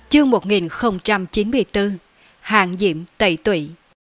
Chương 1094 Hàng Diệm Tẩy Tụy.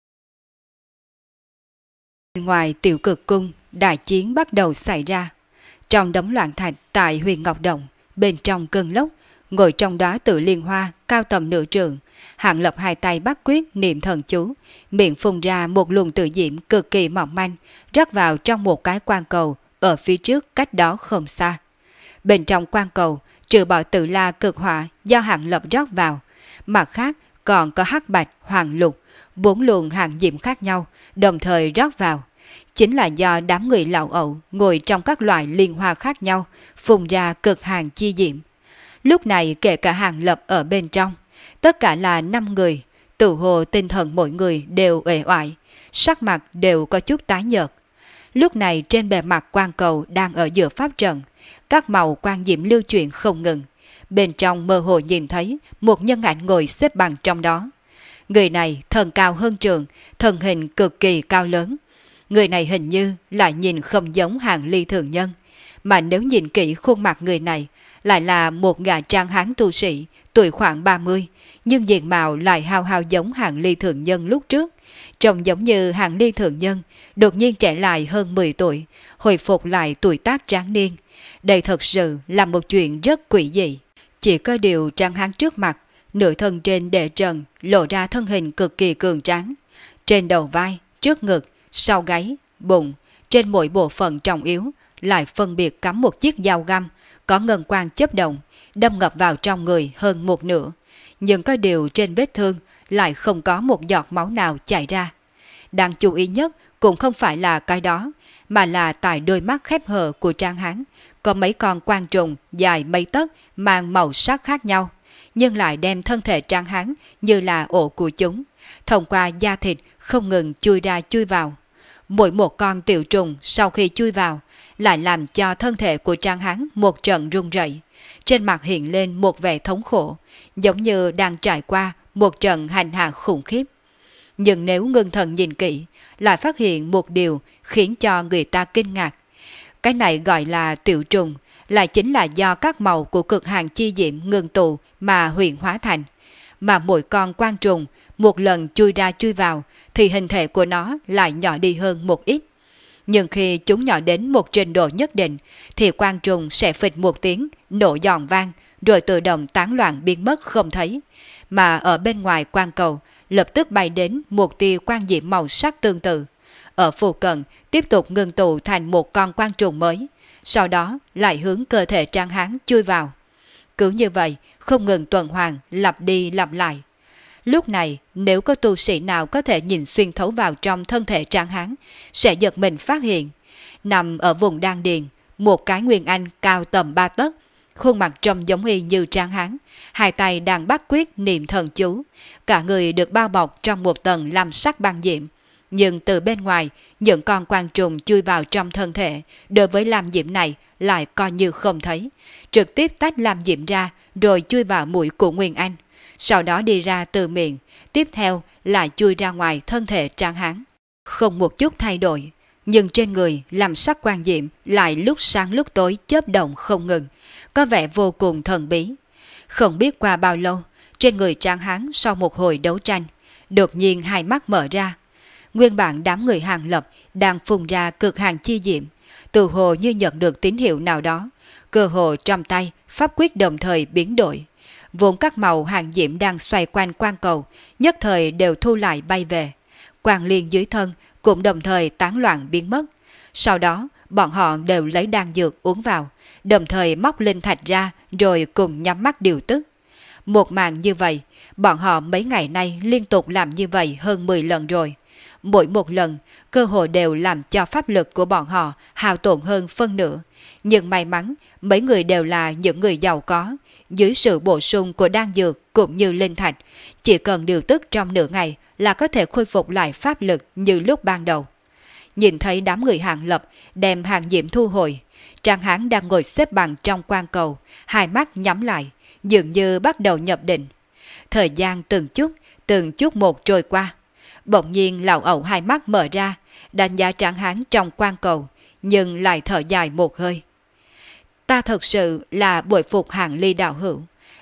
Ngoài Tiểu Cực Cung, đại chiến bắt đầu xảy ra. Trong đống loạn thạch tại Huyền Ngọc Động, bên trong cơn lốc, ngồi trong đó Tự Liên Hoa cao tầm nửa trượng, Hạng Lập hai tay bắt quyết niệm thần chú, miệng phun ra một luồng tự diễm cực kỳ mỏng manh, rắc vào trong một cái quan cầu ở phía trước cách đó không xa. Bên trong quan cầu, trừ bỏ Tự La cực hỏa do Hạng Lập rót vào, mặt khác còn có hắc bạch, hoàng lục, 4 luồng hàng diệm khác nhau, đồng thời rót vào. Chính là do đám người lão ẩu ngồi trong các loại liên hoa khác nhau, phun ra cực hàng chi diệm. Lúc này kể cả Hạng Lập ở bên trong, tất cả là 5 người, tự hồ tinh thần mỗi người đều uể oải, sắc mặt đều có chút tái nhợt. Lúc này trên bề mặt quan cầu đang ở giữa pháp trận, các màu quang diệm lưu chuyển không ngừng. Bên trong mơ hồ nhìn thấy một nhân ảnh ngồi xếp bằng trong đó. Người này thân cao hơn trượng, thân hình cực kỳ cao lớn. Người này hình như lại nhìn không giống Hàng Ly thường nhân, mà nếu nhìn kỹ khuôn mặt người này, lại là một gã trang hán tu sĩ, tuổi khoảng 30, nhưng diện mạo lại hao hao giống Hàng Ly thường nhân lúc trước. Trông giống như Hàng Ly thường nhân, đột nhiên trẻ lại hơn 10 tuổi, hồi phục lại tuổi tác tráng niên. Đây thật sự là một chuyện rất quỷ dị. Chỉ có điều trang hán trước mặt, nửa thân trên đệ trần, lộ ra thân hình cực kỳ cường tráng. Trên đầu vai, trước ngực, sau gáy, bụng, trên mỗi bộ phận trọng yếu, lại phân biệt cắm một chiếc dao găm, có ngân quang chớp động, đâm ngập vào trong người hơn một nửa. Nhưng có điều trên vết thương lại không có một giọt máu nào chảy ra. Đáng chú ý nhất cũng không phải là cái đó, mà là tại đôi mắt khép hờ của Trang Hán, có mấy con quang trùng dài mấy tấc mang màu sắc khác nhau, nhưng lại đem thân thể Trang Hán như là ổ của chúng, thông qua da thịt không ngừng chui ra chui vào. Mỗi một con tiểu trùng sau khi chui vào, lại làm cho thân thể của Trang Hán một trận rung rẩy, trên mặt hiện lên một vẻ thống khổ, giống như đang trải qua một trận hành hạ khủng khiếp. Nhưng nếu ngưng thần nhìn kỹ, lại phát hiện một điều khiến cho người ta kinh ngạc. Cái này gọi là tiểu trùng, lại chính là do các màu của cực hàng chi diệm ngưng tụ mà huyện hóa thành. Mà mỗi con quang trùng, một lần chui ra chui vào, thì hình thể của nó lại nhỏ đi hơn một ít. Nhưng khi chúng nhỏ đến một trình độ nhất định, thì quang trùng sẽ phịch một tiếng, nổ giòn vang, rồi tự động tán loạn biến mất không thấy. Mà ở bên ngoài quang cầu, lập tức bay đến một tia quang diệm màu sắc tương tự. Ở phụ cận, tiếp tục ngưng tụ thành một con quang trùng mới, sau đó lại hướng cơ thể Trang Hán chui vào. Cứ như vậy, không ngừng tuần hoàn, lặp đi lặp lại. Lúc này, nếu có tu sĩ nào có thể nhìn xuyên thấu vào trong thân thể Trang Hán, sẽ giật mình phát hiện. Nằm ở vùng đan điền, một cái nguyên anh cao tầm 3 tấc, khuôn mặt trông giống y như Trang Hán, hai tay đang bắt quyết niệm thần chú, cả người được bao bọc trong một tầng lam sắc băng diệm. Nhưng từ bên ngoài, những con quang trùng chui vào trong thân thể, đối với lam diệm này lại coi như không thấy, trực tiếp tách lam diệm ra rồi chui vào mũi của Nguyên Anh, sau đó đi ra từ miệng, tiếp theo lại chui ra ngoài thân thể Trang Hán. Không một chút thay đổi, nhưng trên người làm sắc quang diệm lại lúc sáng lúc tối chớp động không ngừng, có vẻ vô cùng thần bí. Không biết qua bao lâu, trên người Trang Hán sau một hồi đấu tranh, đột nhiên hai mắt mở ra. Nguyên bản đám người Hàng Lập đang phun ra cực hàng chi diệm, từ hồ như nhận được tín hiệu nào đó, cơ hồ trong tay pháp quyết đồng thời biến đổi. Vốn các màu hàng diệm đang xoay quanh quang cầu, nhất thời đều thu lại bay về. Quang liên dưới thân cũng đồng thời tán loạn biến mất. Sau đó, bọn họ đều lấy đan dược uống vào, đồng thời móc linh thạch ra rồi cùng nhắm mắt điều tức. Một màn như vậy, bọn họ mấy ngày nay liên tục làm như vậy hơn 10 lần rồi. Mỗi một lần, cơ hội đều làm cho pháp lực của bọn họ hao tổn hơn phân nửa. Nhưng may mắn, mấy người đều là những người giàu có. Dưới sự bổ sung của đan dược cũng như linh thạch, chỉ cần điều tức trong nửa ngày là có thể khôi phục lại pháp lực như lúc ban đầu. Nhìn thấy đám người Hàng Lập đem hàng diệm thu hồi, Trang Hán đang ngồi xếp bằng trong quan cầu, hai mắt nhắm lại, dường như bắt đầu nhập định. Thời gian từng chút một trôi qua. Bỗng nhiên lão ẩu hai mắt mở ra, đánh giá Trang Hán trong quan cầu, nhưng lại thở dài một hơi. Ta thật sự là bội phục Hàng Ly đạo hữu,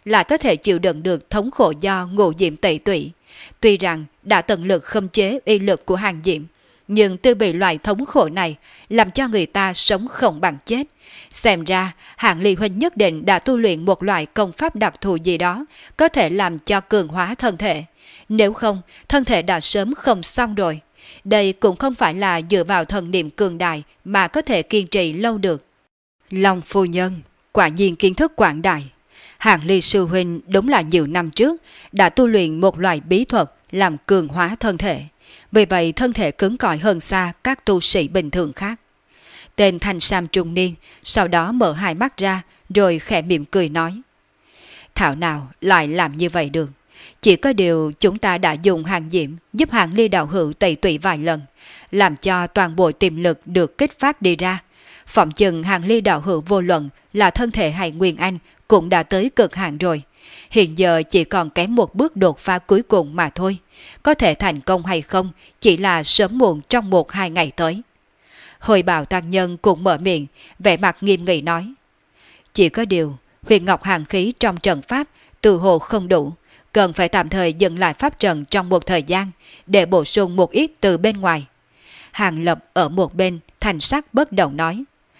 lại có thể chịu đựng được thống khổ do ngộ diệm tẩy tủy. Tuy rằng đã tận lực khống chế uy lực của hàng diệm, nhưng tư vị loại thống khổ này làm cho người ta sống không bằng chết. Xem ra Hạng Ly huynh nhất định đã tu luyện một loại công pháp đặc thù gì đó có thể làm cho cường hóa thân thể. Nếu không, thân thể đã sớm không xong rồi. Đây cũng không phải là dựa vào thần niệm cường đại mà có thể kiên trì lâu được. Long phu nhân quả nhiên kiến thức quảng đại. Hạng Ly sư huynh đúng là nhiều năm trước đã tu luyện một loại bí thuật làm cường hóa thân thể. Vì vậy thân thể cứng cỏi hơn xa các tu sĩ bình thường khác. Tên thanh sam trung niên sau đó mở hai mắt ra rồi khẽ mỉm cười nói. Thảo nào lại làm như vậy được. Chỉ có điều chúng ta đã dùng hàng diệm giúp Hạng Ly đạo hữu tẩy tủy vài lần, làm cho toàn bộ tiềm lực được kích phát đi ra. Phỏng chừng Hạng Ly đạo hữu vô luận là thân thể hay nguyên anh cũng đã tới cực hạn rồi. Hiện giờ chỉ còn kém một bước đột phá cuối cùng mà thôi. Có thể thành công hay không chỉ là sớm muộn trong 1-2 ngày tới. Hồi Bảo tăng nhân cũng mở miệng, vẻ mặt nghiêm nghị nói. Chỉ có điều, huyền ngọc hàng khí trong trận pháp từ hồ không đủ, cần phải tạm thời dừng lại pháp trận trong một thời gian để bổ sung một ít từ bên ngoài. Hàng Lập ở một bên thành sắc bất động nói.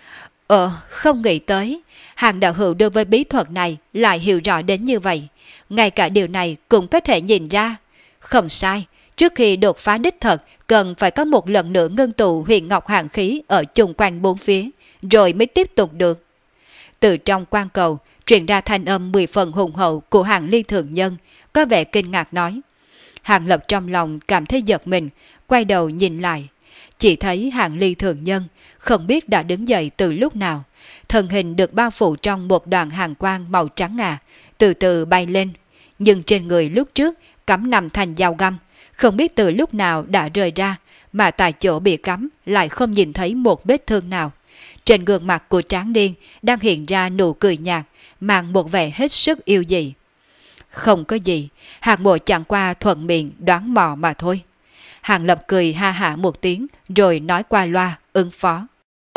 Không nghĩ tới, Hàng đạo hữu đối với bí thuật này lại hiểu rõ đến như vậy. Ngay cả điều này cũng có thể nhìn ra. Không sai, trước khi đột phá đích thật, cần phải có một lần nữa ngưng tụ huyền ngọc hàng khí ở chung quanh bốn phía, rồi mới tiếp tục được. Từ trong quan cầu, truyền ra thanh âm 10 phần hùng hậu của Hạng Ly thượng nhân, có vẻ kinh ngạc nói. Hạng Lập trong lòng cảm thấy giật mình, quay đầu nhìn lại. Chỉ thấy Hạng Ly thượng nhân không biết đã đứng dậy từ lúc nào. Thân hình được bao phủ trong một đoàn hàng quang màu trắng ngà, từ từ bay lên. Nhưng trên người lúc trước cắm nằm thành dao găm, không biết từ lúc nào đã rời ra, mà tại chỗ bị cắm lại không nhìn thấy một vết thương nào. Trên gương mặt của tráng niên đang hiện ra nụ cười nhạt, mang một vẻ hết sức yêu dị. Không có gì, Hạng Mộ chẳng qua thuận miệng đoán mò mà thôi. Hạng Lập cười ha hả một tiếng rồi nói qua loa ứng phó.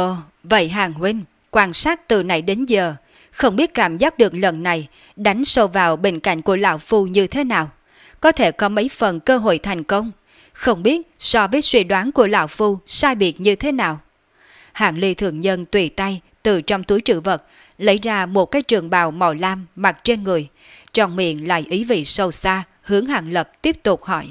Vậy Hạng huynh, quan sát từ nãy đến giờ, không biết cảm giác được lần này đánh sâu vào bên cạnh của lão phu như thế nào. Có thể có mấy phần cơ hội thành công. Không biết so với suy đoán của lão phu sai biệt như thế nào. Hạng Ly thượng nhân tùy tay từ trong túi trữ vật lấy ra một cái trường bào màu lam mặc trên người, trong miệng lại ý vị sâu xa hướng Hạng Lập tiếp tục hỏi.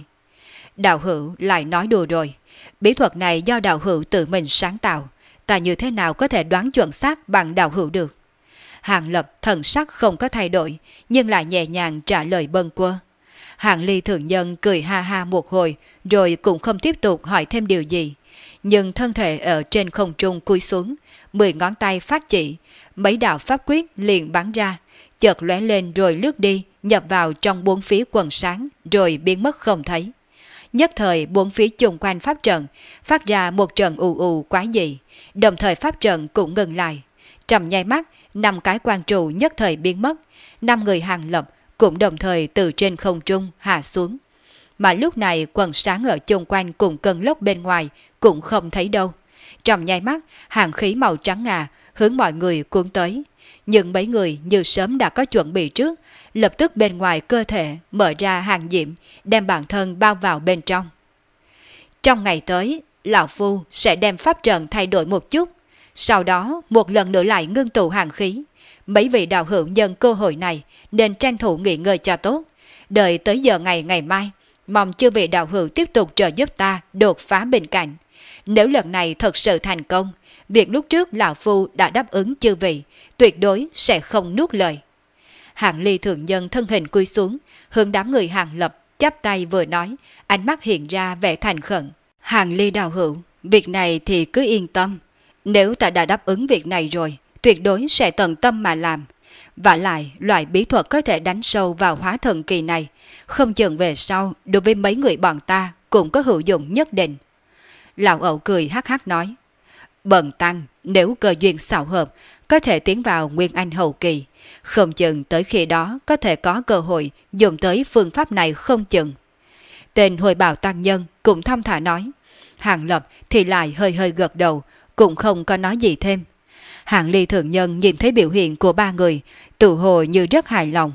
Đạo hữu lại nói đùa rồi, bí thuật này do đạo hữu tự mình sáng tạo, ta như thế nào có thể đoán chuẩn xác bằng đạo hữu được. Hạng Lập thần sắc không có thay đổi, nhưng lại nhẹ nhàng trả lời bâng quơ. Hạng Ly thượng nhân cười ha ha một hồi, rồi cũng không tiếp tục hỏi thêm điều gì. Nhưng thân thể ở trên không trung cúi xuống, 10 ngón tay phát chỉ, mấy đạo pháp quyết liền bắn ra, chợt lóe lên rồi lướt đi, nhập vào trong bốn phía quần sáng, rồi biến mất không thấy. Nhất thời bốn phía chung quanh pháp trận phát ra một trận ù ù quái dị, đồng thời pháp trận cũng ngừng lại. Trong nháy mắt, 5 cái quan trụ nhất thời biến mất, 5 người Hàng Lập cũng đồng thời từ trên không trung hạ xuống. Mà lúc này quần sáng ở chung quanh cùng cơn lốc bên ngoài cũng không thấy đâu. Trong nháy mắt, hàng khí màu trắng ngà hướng mọi người cuốn tới. Nhưng mấy người như sớm đã có chuẩn bị trước, lập tức bên ngoài cơ thể mở ra hàng diệm, đem bản thân bao vào bên trong. Trong ngày tới, lão phu sẽ đem pháp trận thay đổi một chút, sau đó một lần nữa lại ngưng tụ hàng khí. Mấy vị đạo hữu nhân cơ hội này nên tranh thủ nghỉ ngơi cho tốt, đợi tới giờ ngày mai, mong chư vị đạo hữu tiếp tục trợ giúp ta đột phá bên cạnh. Nếu lần này thật sự thành công, việc lúc trước lão phu đã đáp ứng chư vị, tuyệt đối sẽ không nuốt lời. Hạng Ly thượng nhân thân hình cúi xuống, hướng đám người Hàng Lập chắp tay vừa nói, ánh mắt hiện ra vẻ thành khẩn. Hạng Ly đạo hữu, việc này thì cứ yên tâm. Nếu ta đã đáp ứng việc này rồi, tuyệt đối sẽ tận tâm mà làm. Vả lại, loại bí thuật có thể đánh sâu vào hóa thần kỳ này, không chừng về sau đối với mấy người bọn ta cũng có hữu dụng nhất định. Lão Ẩu cười hắc hắc nói, bần tăng nếu cơ duyên xảo hợp có thể tiến vào Nguyên Anh hậu kỳ, không chừng tới khi đó có thể có cơ hội dùng tới phương pháp này không chừng. Tên Hồi Bảo tăng nhân cũng thong thả nói. Hàng Lập thì lại hơi hơi gật đầu, cũng không có nói gì thêm. Hạng Ly thượng nhân nhìn thấy biểu hiện của ba người, tự hồ như rất hài lòng.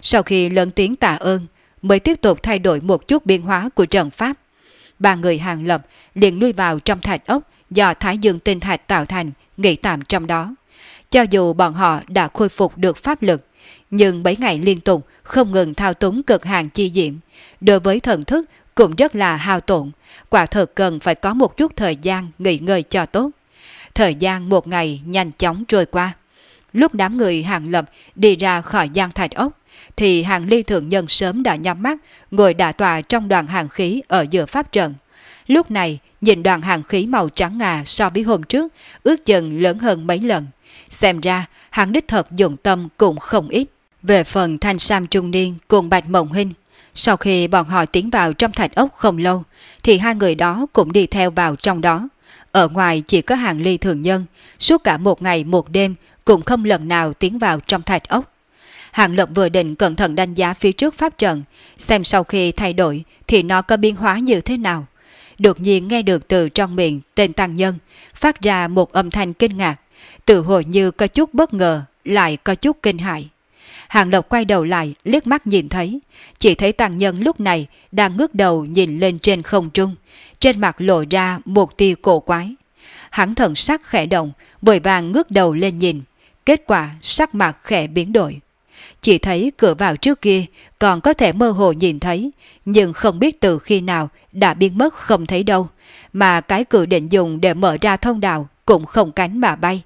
Sau khi lớn tiếng tạ ơn, mới tiếp tục thay đổi một chút biến hóa của trận pháp. Ba người Hàng Lập liền lui vào trong thạch ốc do Thái Dương tinh thạch tạo thành, nghỉ tạm trong đó. Cho dù bọn họ đã khôi phục được pháp lực, nhưng mấy ngày liên tục không ngừng thao túng cực hạn chi diệm, đối với thần thức cũng rất là hao tổn, quả thực cần phải có một chút thời gian nghỉ ngơi cho tốt. Thời gian một ngày nhanh chóng trôi qua. Lúc đám người Hàng Lập đi ra khỏi gian thạch ốc, thì Hàng Ly thượng nhân sớm đã nhắm mắt, ngồi đả tọa trong đoàn hàng khí ở giữa pháp trận. Lúc này, nhìn đoàn hàng khí màu trắng ngà so với hôm trước, ước chừng lớn hơn mấy lần. Xem ra, hắn đích thật dụng tâm cũng không ít. Về phần Thanh Sam trung niên cùng Bạch Mộng Hinh, sau khi bọn họ tiến vào trong thạch ốc không lâu, thì hai người đó cũng đi theo vào trong đó. Ở ngoài chỉ có Hàng Ly thường nhân, suốt cả một ngày một đêm cũng không lần nào tiến vào trong thạch ốc. Hàng Lập vừa định cẩn thận đánh giá phía trước pháp trận, xem sau khi thay đổi thì nó có biến hóa như thế nào. Đột nhiên nghe được từ trong miệng tên tăng nhân phát ra một âm thanh kinh ngạc, tự hồi như có chút bất ngờ, lại có chút kinh hãi. Hàng Lập quay đầu lại liếc mắt nhìn thấy, chỉ thấy tăng nhân lúc này đang ngước đầu nhìn lên trên không trung, trên mặt lộ ra một tia cổ quái. Hắn thần sắc khẽ động, vội vàng ngước đầu lên nhìn, kết quả sắc mặt khẽ biến đổi. Chỉ thấy cửa vào trước kia còn có thể mơ hồ nhìn thấy, nhưng không biết từ khi nào đã biến mất không thấy đâu, mà cái cửa định dùng để mở ra thông đạo cũng không cánh mà bay.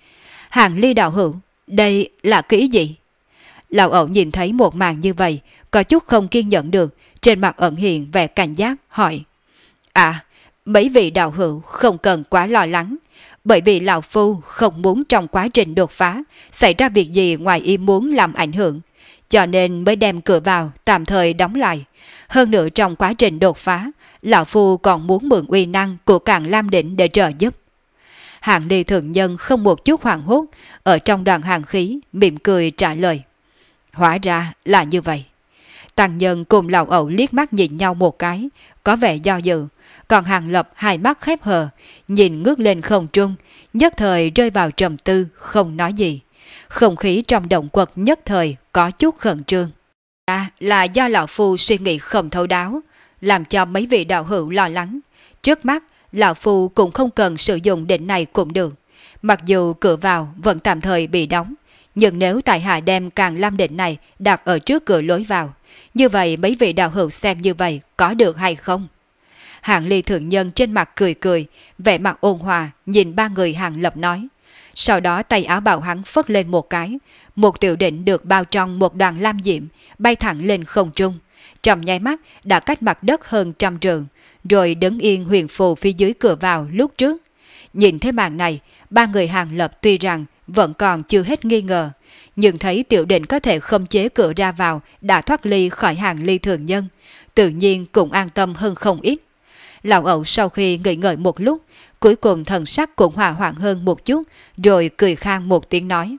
Hàng Ly đạo hữu, đây là kỹ gì? Lão ẩu nhìn thấy một màn như vậy, có chút không kiên nhẫn được, trên mặt ẩn hiện vẻ cảnh giác, hỏi. À, mấy vị đạo hữu không cần quá lo lắng, bởi vì lão phu không muốn trong quá trình đột phá xảy ra việc gì ngoài ý muốn làm ảnh hưởng, cho nên mới đem cửa vào tạm thời đóng lại. Hơn nữa trong quá trình đột phá, lão phu còn muốn mượn uy năng của Càn Lam Đỉnh để trợ giúp. Hàng Ly thượng nhân không một chút hoảng hốt, ở trong đoàn hàng khí mỉm cười trả lời. Hóa ra là như vậy. Tăng nhân cùng lão ẩu liếc mắt nhìn nhau một cái, có vẻ do dự, còn Hàng Lập hai mắt khép hờ, nhìn ngước lên không trung, nhất thời rơi vào trầm tư, không nói gì. Không khí trong động quật nhất thời có chút khẩn trương. Là do lão phu suy nghĩ không thấu đáo, làm cho mấy vị đạo hữu lo lắng. Trước mắt, lão phu cũng không cần sử dụng định này cũng được. Mặc dù cửa vào vẫn tạm thời bị đóng, nhưng nếu tại hạ đem Càn Lam Định này đặt ở trước cửa lối vào, như vậy mấy vị đạo hữu xem như vậy có được hay không? Hàng Ly thượng nhân trên mặt cười cười, vẻ mặt ôn hòa nhìn ba người Hàng Lập nói. Sau đó tay áo bào hắn phất lên một cái, một tiểu định được bao trong một đoàn lam diệm bay thẳng lên không trung, trong nháy mắt đã cách mặt đất hơn 100 trượng, rồi đứng yên huyền phù phía dưới cửa vào lúc trước. Nhìn thấy màn này, ba người Hàng Lập tuy rằng vẫn còn chưa hết nghi ngờ, nhưng thấy tiểu định có thể khống chế cửa ra vào đã thoát ly khỏi Hàng Ly thường nhân, tự nhiên cũng an tâm hơn không ít. Lão ẩu sau khi nghĩ ngợi một lúc, cuối cùng thần sắc cũng hòa hoãn hơn một chút, rồi cười khang một tiếng nói.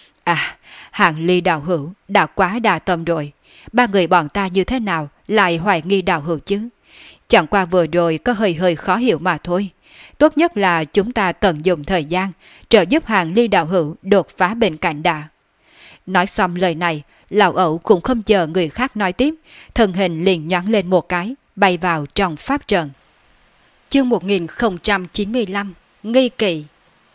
À, Hàng Ly đạo hữu đã quá đa tâm rồi, ba người bọn ta như thế nào lại hoài nghi đạo hữu chứ? Chẳng qua vừa rồi có hơi hơi khó hiểu mà thôi. Tốt nhất là chúng ta tận dụng thời gian trợ giúp Hàng Ly đạo hữu đột phá bên cạnh đã. Nói xong lời này, lão ẩu cũng không chờ người khác nói tiếp, thân hình liền nhoáng lên một cái, bay vào trong pháp trận. Chương 1095 Nghi Kỵ.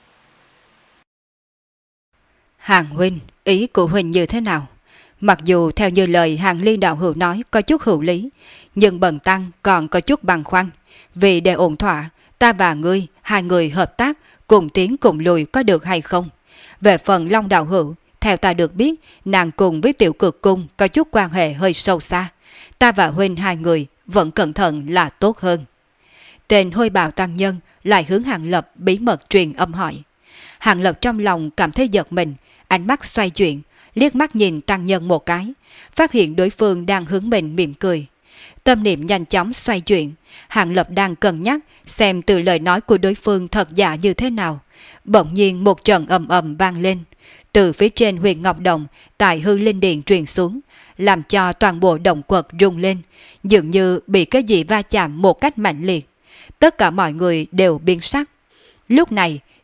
Hàng huynh, ý của huynh như thế nào? Mặc dù theo như lời Hàng Ly đạo hữu nói có chút hữu lý, nhưng bần tăng còn có chút băn khoăn. Vì để ổn thỏa, ta và ngươi, hai người hợp tác, cùng tiến cùng lùi có được hay không? Về phần Long đạo hữu, theo ta được biết, nàng cùng với Tiểu Cực Cung có chút quan hệ hơi sâu xa. Ta và huynh hai người vẫn cẩn thận là tốt hơn. Tên hôi bào tăng nhân lại hướng Hàng Lập bí mật truyền âm hỏi. Hàng Lập trong lòng cảm thấy giật mình, ánh mắt xoay chuyển, liếc mắt nhìn tăng nhân một cái, phát hiện đối phương đang hướng mình mỉm cười. Tâm niệm nhanh chóng xoay chuyển, Hàng Lập đang cân nhắc xem từ lời nói của đối phương thật giả như thế nào. Bỗng nhiên một trận ầm ầm vang lên, từ phía trên Huyền Ngọc Đồng tại Hư Linh Điện truyền xuống, làm cho toàn bộ động quật rung lên, dường như bị cái gì va chạm một cách mạnh liệt. Tất cả mọi người đều biến sắc. Lúc này,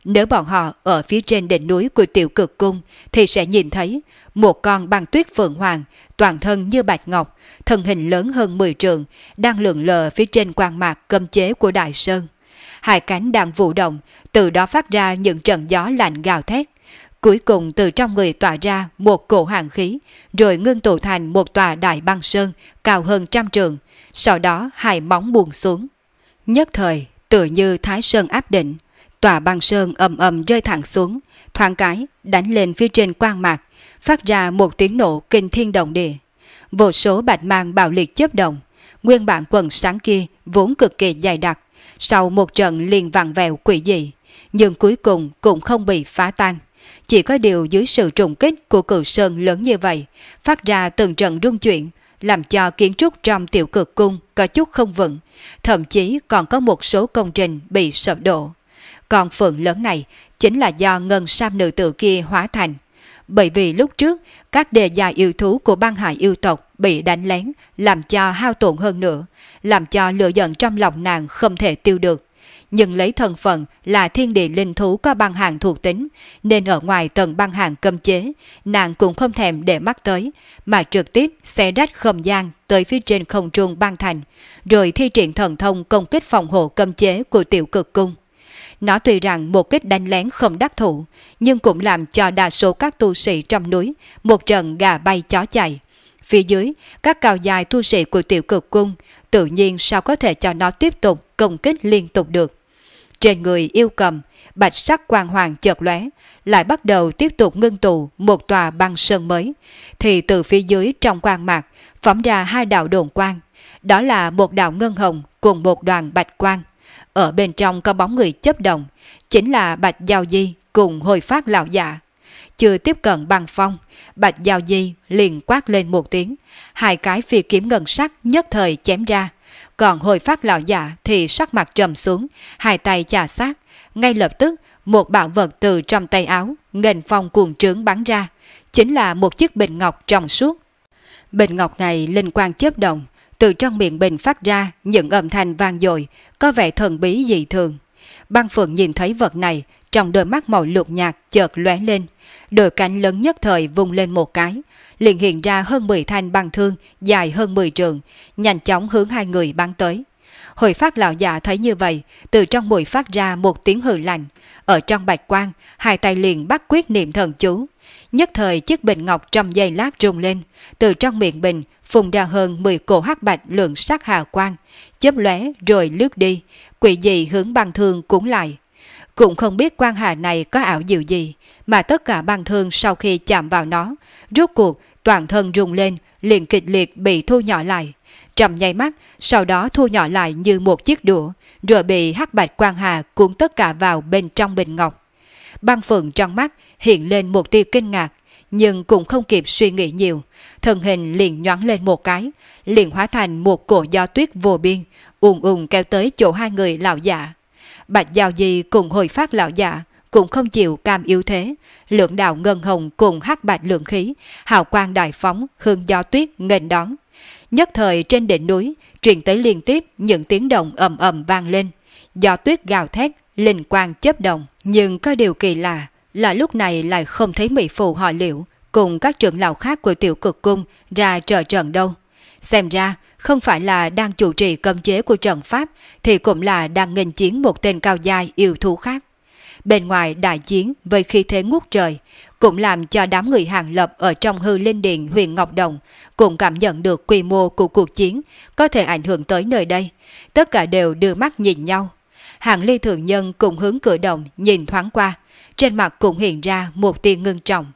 Nếu bọn họ ở phía trên đỉnh núi của Tiểu Cực Cung thì sẽ nhìn thấy một con băng tuyết phượng hoàng, toàn thân như bạch ngọc, thân hình lớn hơn 10 trượng, đang lượn lờ phía trên quang mạc cấm chế của Đại Sơn. Hai cánh đang vũ động, từ đó phát ra những trận gió lạnh gào thét. Cuối cùng từ trong người tỏa ra một cổ hàn khí, rồi ngưng tụ thành một tòa đại băng sơn cao hơn 100 trượng, sau đó hai móng buông xuống. Nhất thời, tựa như Thái Sơn áp định, tòa băng sơn ầm ầm rơi thẳng xuống, thoáng cái đánh lên phía trên quang mạc, phát ra một tiếng nổ kinh thiên động địa. Vô số bạch mang bạo liệt chớp động, nguyên bản quần sáng kia vốn cực kỳ dày đặc, sau một trận liền vặn vẹo quỷ dị, nhưng cuối cùng cũng không bị phá tan. Chỉ có điều dưới sự trùng kích của cự sơn lớn như vậy, phát ra từng trận rung chuyển, làm cho kiến trúc trong Tiểu Cực Cung có chút không vững, thậm chí còn có một số công trình bị sập đổ. Còn phượng lớn này chính là do ngân sam nữ tử kia hóa thành. Bởi vì lúc trước, các đề giai yêu thú của băng hải yêu tộc bị đánh lén, làm cho hao tổn hơn nữa, làm cho lửa giận trong lòng nàng không thể tiêu được. Nhưng lấy thân phận là thiên địa linh thú có băng hàng thuộc tính, nên ở ngoài tầng băng hàng cấm chế, nàng cũng không thèm để mắt tới, mà trực tiếp xé rách không gian tới phía trên không trung băng thành, rồi thi triển thần thông công kích phòng hộ cấm chế của Tiểu Cực Cung. Nó tuy rằng một kích đánh lén không đắc thủ, nhưng cũng làm cho đa số các tu sĩ trong núi một trận gà bay chó chạy. Phía dưới, các cao dài tu sĩ của Tiểu Cực Cung tự nhiên sao có thể cho nó tiếp tục công kích liên tục được. Trên người yêu cầm, bạch sắc quang hoàng chợt lóe, lại bắt đầu tiếp tục ngưng tụ một tòa băng sơn mới, thì từ phía dưới trong quang mạc phóng ra hai đạo đồn quang, đó là một đạo ngân hồng cùng một đoàn bạch quang. Ở bên trong có bóng người chớp động, chính là Bạch Giao Di cùng Hồi Phát lão giả. Chưa tiếp cận băng phong, Bạch Giao Di liền quát lên một tiếng, hai cái phi kiếm ngân sắc nhất thời chém ra. Còn Hồi Phát lão giả thì sắc mặt trầm xuống, hai tay chà sát, ngay lập tức một bảo vật từ trong tay áo nghênh phong cuồng trướng bắn ra, chính là một chiếc bình ngọc trong suốt. Bình ngọc này linh quang chớp động, từ trong miệng bình phát ra những âm thanh vang dội, có vẻ thần bí dị thường. Băng Phượng nhìn thấy vật này, trong đôi mắt màu lục nhạt chợt lóe lên, đôi cánh lớn nhất thời vung lên một cái, liền hiện ra hơn 10 thanh băng thương dài hơn 10 trượng, nhanh chóng hướng hai người bắn tới. Hồi Phát lão già thấy như vậy, từ trong mũi phát ra một tiếng hừ lạnh, ở trong bạch quang, hai tay liền bắt quyết niệm thần chú. Nhất thời chiếc bình ngọc trong giây lát rung lên, từ trong miệng bình phun ra hơn 10 cổ hắc bạch lượng sắc hào quang, chớp lóe rồi lướt đi, quỷ dị hướng băng thương cuốn lại. Cũng không biết quang hà này có ảo diệu gì, mà tất cả băng thương sau khi chạm vào nó, rốt cuộc toàn thân rung lên, liền kịch liệt bị thu nhỏ lại. Trong nháy mắt, sau đó thu nhỏ lại như một chiếc đũa, rồi bị hắc bạch quang hà cuốn tất cả vào bên trong bình ngọc. Băng Phượng trong mắt hiện lên một tia kinh ngạc, nhưng cũng không kịp suy nghĩ nhiều, thân hình liền nhoáng lên một cái, liền hóa thành một cổ gió tuyết vô biên, ùn ùn kéo tới chỗ hai người lão giả. Bạch Giao Di cùng Hồi Phát lão giả cũng không chịu cam yếu thế, lượng đạo ngân hồng cùng hắc bạch lượng khí, hào quang đại phóng hướng gió tuyết nghênh đón. Nhất thời trên đỉnh núi truyền tới liên tiếp những tiếng động ầm ầm vang lên, gió tuyết gào thét, linh quang chớp động. Nhưng có điều kỳ lạ là lúc này lại không thấy Mỹ Phụ họ Liễu cùng các trưởng lão khác của Tiểu Cực Cung ra trợ trận đâu. Xem ra không phải là đang chủ trì cấm chế của trận pháp, thì cũng là đang nghênh chiến một tên cao giai yêu thú khác. Bên ngoài đại chiến với khí thế ngút trời, cũng làm cho đám người hàng lập ở trong hư linh điện huyện Ngọc Đồng cũng cảm nhận được quy mô của cuộc chiến có thể ảnh hưởng tới nơi đây. Tất cả đều đưa mắt nhìn nhau. Hàng Ly thượng nhân cùng hướng cửa động nhìn thoáng qua, trên mặt cũng hiện ra một tia ngưng trọng.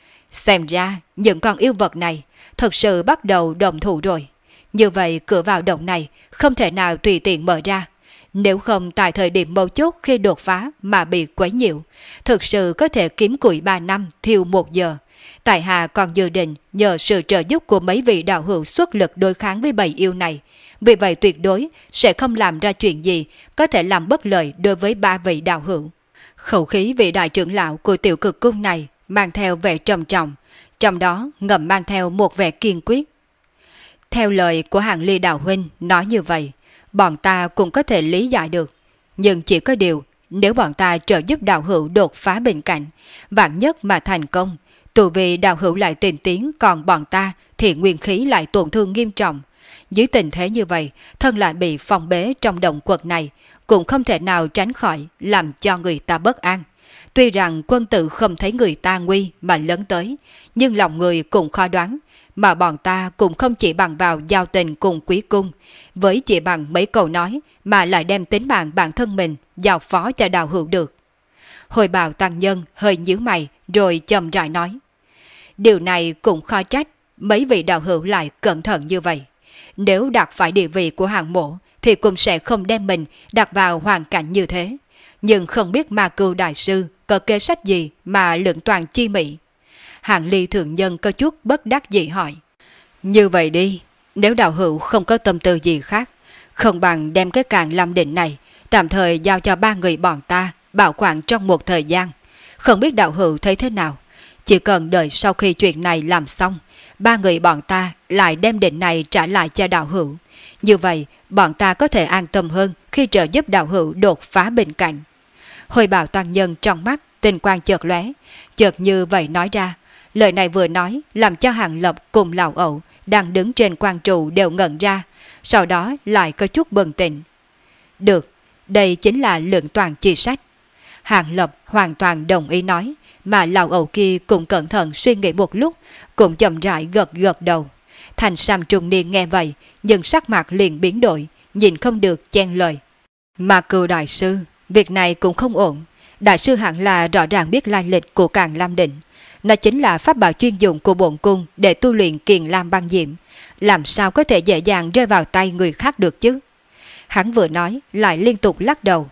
Xem ra những con yêu vật này thật sự bắt đầu động thủ rồi. Như vậy cửa vào động này không thể nào tùy tiện mở ra. Nếu không tại thời điểm mấu chốt khi đột phá mà bị quấy nhiễu, thực sự có thể kiếm củi 3 năm thiêu 1 giờ. Tại hạ còn dự định nhờ sự trợ giúp của mấy vị đạo hữu xuất lực đối kháng với bầy yêu này. Vì vậy tuyệt đối sẽ không làm ra chuyện gì có thể làm bất lợi đối với 3 vị đạo hữu. Khẩu khí vị đại trưởng lão của Tiểu Cực Cung này mang theo vẻ trầm trọng, trong đó ngầm mang theo một vẻ kiên quyết. Theo lời của Hàng Ly đạo huynh nói như vậy, bọn ta cũng có thể lý giải được. Nhưng chỉ có điều, nếu bọn ta trợ giúp đạo hữu đột phá bên cạnh, vạn nhất mà thành công, tù vì đạo hữu lại tiền tiến, còn bọn ta thì nguyên khí lại tổn thương nghiêm trọng. Dưới tình thế như vậy, thân lại bị phong bế trong động quật này, cũng không thể nào tránh khỏi làm cho người ta bất an. Tuy rằng quân tử không thấy người ta nguy mà lấn tới, nhưng lòng người cũng khó đoán, mà bọn ta cũng không chỉ bằng vào giao tình cùng quý cung, với chỉ bằng mấy câu nói mà lại đem tính mạng bản thân mình giao phó cho đạo hữu được. Hồi bào tăng nhân hơi nhíu mày rồi chậm rãi nói. Điều này cũng khó trách, mấy vị đạo hữu lại cẩn thận như vậy. Nếu đặt phải địa vị của hàng mộ thì cũng sẽ không đem mình đặt vào hoàn cảnh như thế. Nhưng không biết Ma Cưu đại sư có kế sách gì mà lượng toàn chi mỹ. Hạng Ly thượng nhân có chút bất đắc dĩ hỏi. Như vậy đi, nếu đạo hữu không có tâm tư gì khác, không bằng đem cái Càn Lâm Định này tạm thời giao cho ba người bọn ta bảo quản trong một thời gian. Không biết đạo hữu thấy thế nào? Chỉ cần đợi sau khi chuyện này làm xong, ba người bọn ta lại đem định này trả lại cho đạo hữu. Như vậy, bọn ta có thể an tâm hơn khi trợ giúp đạo hữu đột phá bên cạnh. Hồi bào tăng nhân trong mắt tinh quang chợt lóe, chợt như vậy nói ra. Lời này vừa nói làm cho Hàng Lập cùng Lão Ẩu đang đứng trên quan trụ đều ngẩn ra, sau đó lại có chút bừng tỉnh. Được, đây chính là lượng toàn chi sách. Hàng Lập hoàn toàn đồng ý nói, mà Lão Ẩu kia cũng cẩn thận suy nghĩ một lúc, cũng chậm rãi gật gật đầu. Thành Sam trung niên nghe vậy, nhưng sắc mặt liền biến đổi, nhìn không được chen lời. Ma Cưu đại sư, việc này cũng không ổn. Đại sư hẳn là rõ ràng biết lai lịch của Càn Lam Định. Nó chính là pháp bảo chuyên dụng của bổn cung để tu luyện Kiền Lam băng diệm. Làm sao có thể dễ dàng rơi vào tay người khác được chứ? Hắn vừa nói lại liên tục lắc đầu.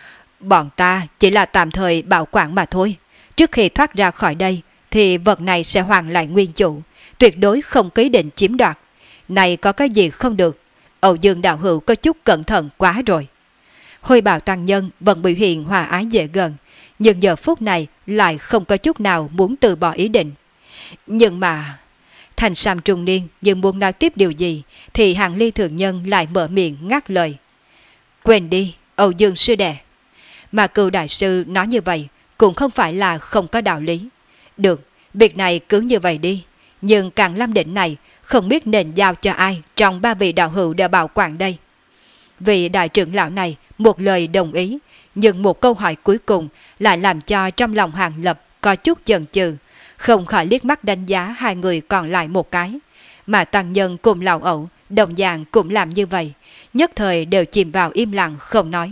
Bọn ta chỉ là tạm thời bảo quản mà thôi. Trước khi thoát ra khỏi đây thì vật này sẽ hoàn lại nguyên chủ, tuyệt đối không có ý định chiếm đoạt. Này có cái gì không được? Âu Dương đạo hữu có chút cẩn thận quá rồi. Hồi bào tăng nhân vẫn biểu hiện hòa ái dễ gần, nhưng giờ phút này lại không có chút nào muốn từ bỏ ý định. Nhưng mà... Thành Sam trung niên nhưng muốn nói tiếp điều gì thì Hàng Ly thượng nhân lại mở miệng ngắt lời. Quên đi, Âu Dương sư đệ. Mà Cưu đại sư nói như vậy cũng không phải là không có đạo lý. Được, việc này cứ như vậy đi. Nhưng Càn Lam Định này không biết nên giao cho ai trong ba vị đạo hữu để bảo quản đây. Vị đại trưởng lão này một lời đồng ý, nhưng một câu hỏi cuối cùng lại làm cho trong lòng Hàng Lập có chút chần chừ, không khỏi liếc mắt đánh giá hai người còn lại một cái. Mà tăng nhân cùng Lão Ẩu đồng dạng cũng làm như vậy, nhất thời đều chìm vào im lặng không nói.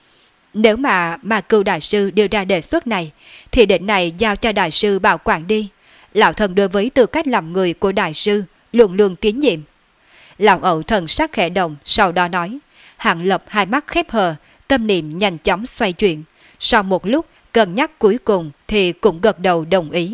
Nếu mà Cưu đại sư đưa ra đề xuất này thì định này giao cho đại sư bảo quản đi. Lão thần đối với tư cách làm người của đại sư luôn luôn tín nhiệm. Lão Ẩu thần sắc khẽ động, sau đó nói. Hàng Lập hai mắt khép hờ, tâm niệm nhanh chóng xoay chuyển. Sau một lúc cân nhắc cuối cùng thì cũng gật đầu đồng ý.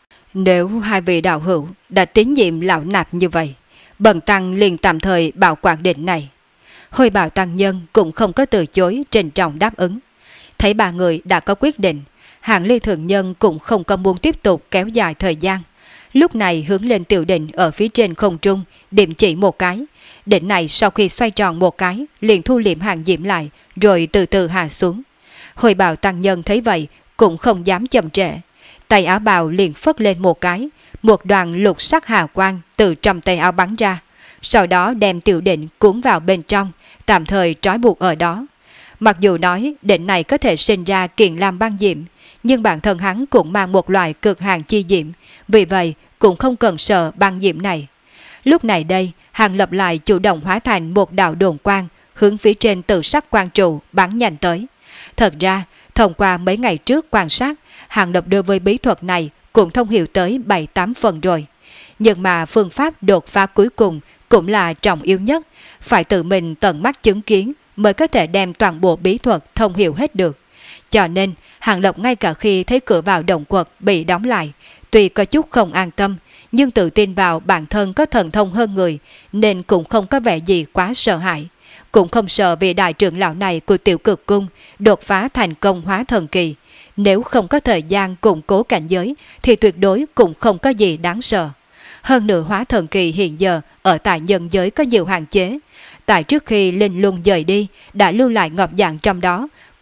Nếu hai vị đạo hữu đã tín nhiệm lão nạp như vậy, bần tăng liền tạm thời bảo quản định này. Hồi bào tăng nhân cũng không có từ chối, trịnh trọng đáp ứng. Thấy ba người đã có quyết định, Hàng Ly thượng nhân cũng không có muốn tiếp tục kéo dài thời gian. Lúc này hướng lên tiểu định ở phía trên không trung, điểm chỉ một cái. Định này sau khi xoay tròn một cái, liền thu liệm hàng diễm lại, rồi từ từ hạ xuống. Hồi bào tăng nhân thấy vậy, cũng không dám chậm trễ. Tay áo bào liền phất lên một cái, một đoàn lục sắc hào quang từ trong tay áo bắn ra. Sau đó đem tiểu định cuốn vào bên trong, tạm thời trói buộc ở đó. Mặc dù nói định này có thể sinh ra Kiền Lam băng diệm, nhưng bản thân hắn cũng mang một loại cực hạn chi diệm, vì vậy cũng không cần sợ băng diệm này. Lúc này đây, Hàng Lập lại chủ động hóa thành một đạo đồn quang, hướng phía trên tự sắc quang trụ bắn nhanh tới. Thật ra, thông qua mấy ngày trước quan sát, Hàng Lập đối với bí thuật này cũng thông hiểu tới 7-8 phần rồi. Nhưng mà phương pháp đột phá cuối cùng cũng là trọng yếu nhất, phải tự mình tận mắt chứng kiến mới có thể đem toàn bộ bí thuật thông hiểu hết được. Cho nên, Hàng Lập ngay cả khi thấy cửa vào động quật bị đóng lại, tuy có chút không an tâm, nhưng tự tin vào bản thân có thần thông hơn người, nên cũng không có vẻ gì quá sợ hãi. Cũng không sợ vì đại trưởng lão này của Tiểu Cực Cung đột phá thành công hóa thần kỳ. Nếu không có thời gian củng cố cảnh giới thì tuyệt đối cũng không có gì đáng sợ. Hơn nữa hóa thần kỳ hiện giờ ở tại nhân giới có nhiều hạn chế. Tại trước khi Linh Lung dời đi đã lưu lại ngọc dạng trong đó,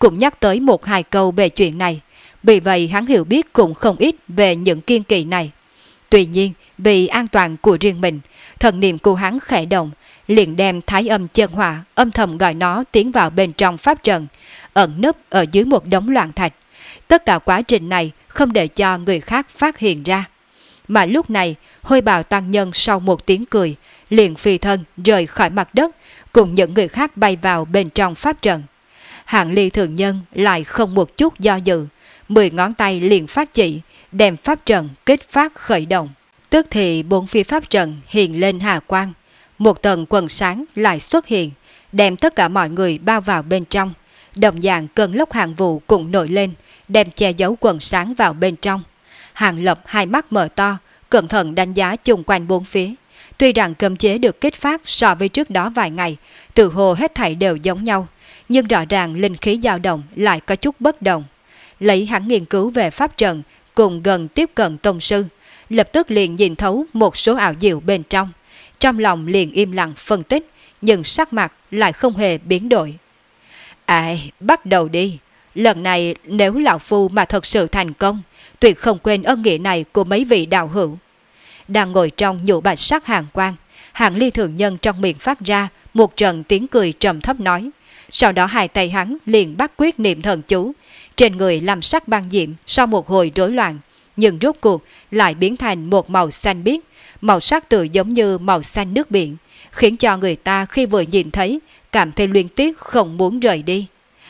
cũng nhắc tới một hai câu về chuyện này, vì vậy hắn hiểu biết cũng không ít về những kiêng kỵ này. Tuy nhiên, vì an toàn của riêng mình, thần niệm của hắn khẽ động, liền đem thái âm chân hỏa âm thầm gọi nó tiến vào bên trong pháp trận, ẩn nấp ở dưới một đống loạn thạch. Tất cả quá trình này không để cho người khác phát hiện ra. Mà lúc này, Hôi Bào tăng nhân sau một tiếng cười, liền phi thân rời khỏi mặt đất, cùng những người khác bay vào bên trong pháp trận. Hạng Ly thường nhân lại không một chút do dự, 10 ngón tay liền phát chỉ, đem pháp trận kích phát khởi động. Tức thì bốn phía pháp trận hiện lên hà quang, một tầng quần sáng lại xuất hiện, đem tất cả mọi người bao vào bên trong. Đồng dạng cơn lốc hàng vụ cũng nổi lên, đem che giấu quần sáng vào bên trong. Hàng Lập hai mắt mở to, cẩn thận đánh giá chung quanh bốn phía. Tuy rằng cấm chế được kích phát so với trước đó vài ngày, từ hồ hết thảy đều giống nhau, nhưng rõ ràng linh khí dao động lại có chút bất đồng. Lấy hắn nghiên cứu về pháp trận, cùng gần tiếp cận tông sư, lập tức liền nhìn thấu một số ảo diệu bên trong. Trong lòng liền im lặng phân tích, nhưng sắc mặt lại không hề biến đổi. Ai, bắt đầu đi. Lần này nếu lão phu mà thật sự thành công, tuyệt không quên ân nghĩa này của mấy vị đạo hữu. Đang ngồi trong nhũ bạch sắc hàng quang, Hạng Ly thường nhân trong miệng phát ra một trận tiếng cười trầm thấp nói. Sau đó hai tay hắn liền bắt quyết niệm thần chú, trên người làm sắc băng diệm sau một hồi rối loạn, nhưng rốt cuộc lại biến thành một màu xanh biếc, màu sắc tự giống như màu xanh nước biển, khiến cho người ta khi vừa nhìn thấy cảm thấy luyến tiếc không muốn rời đi.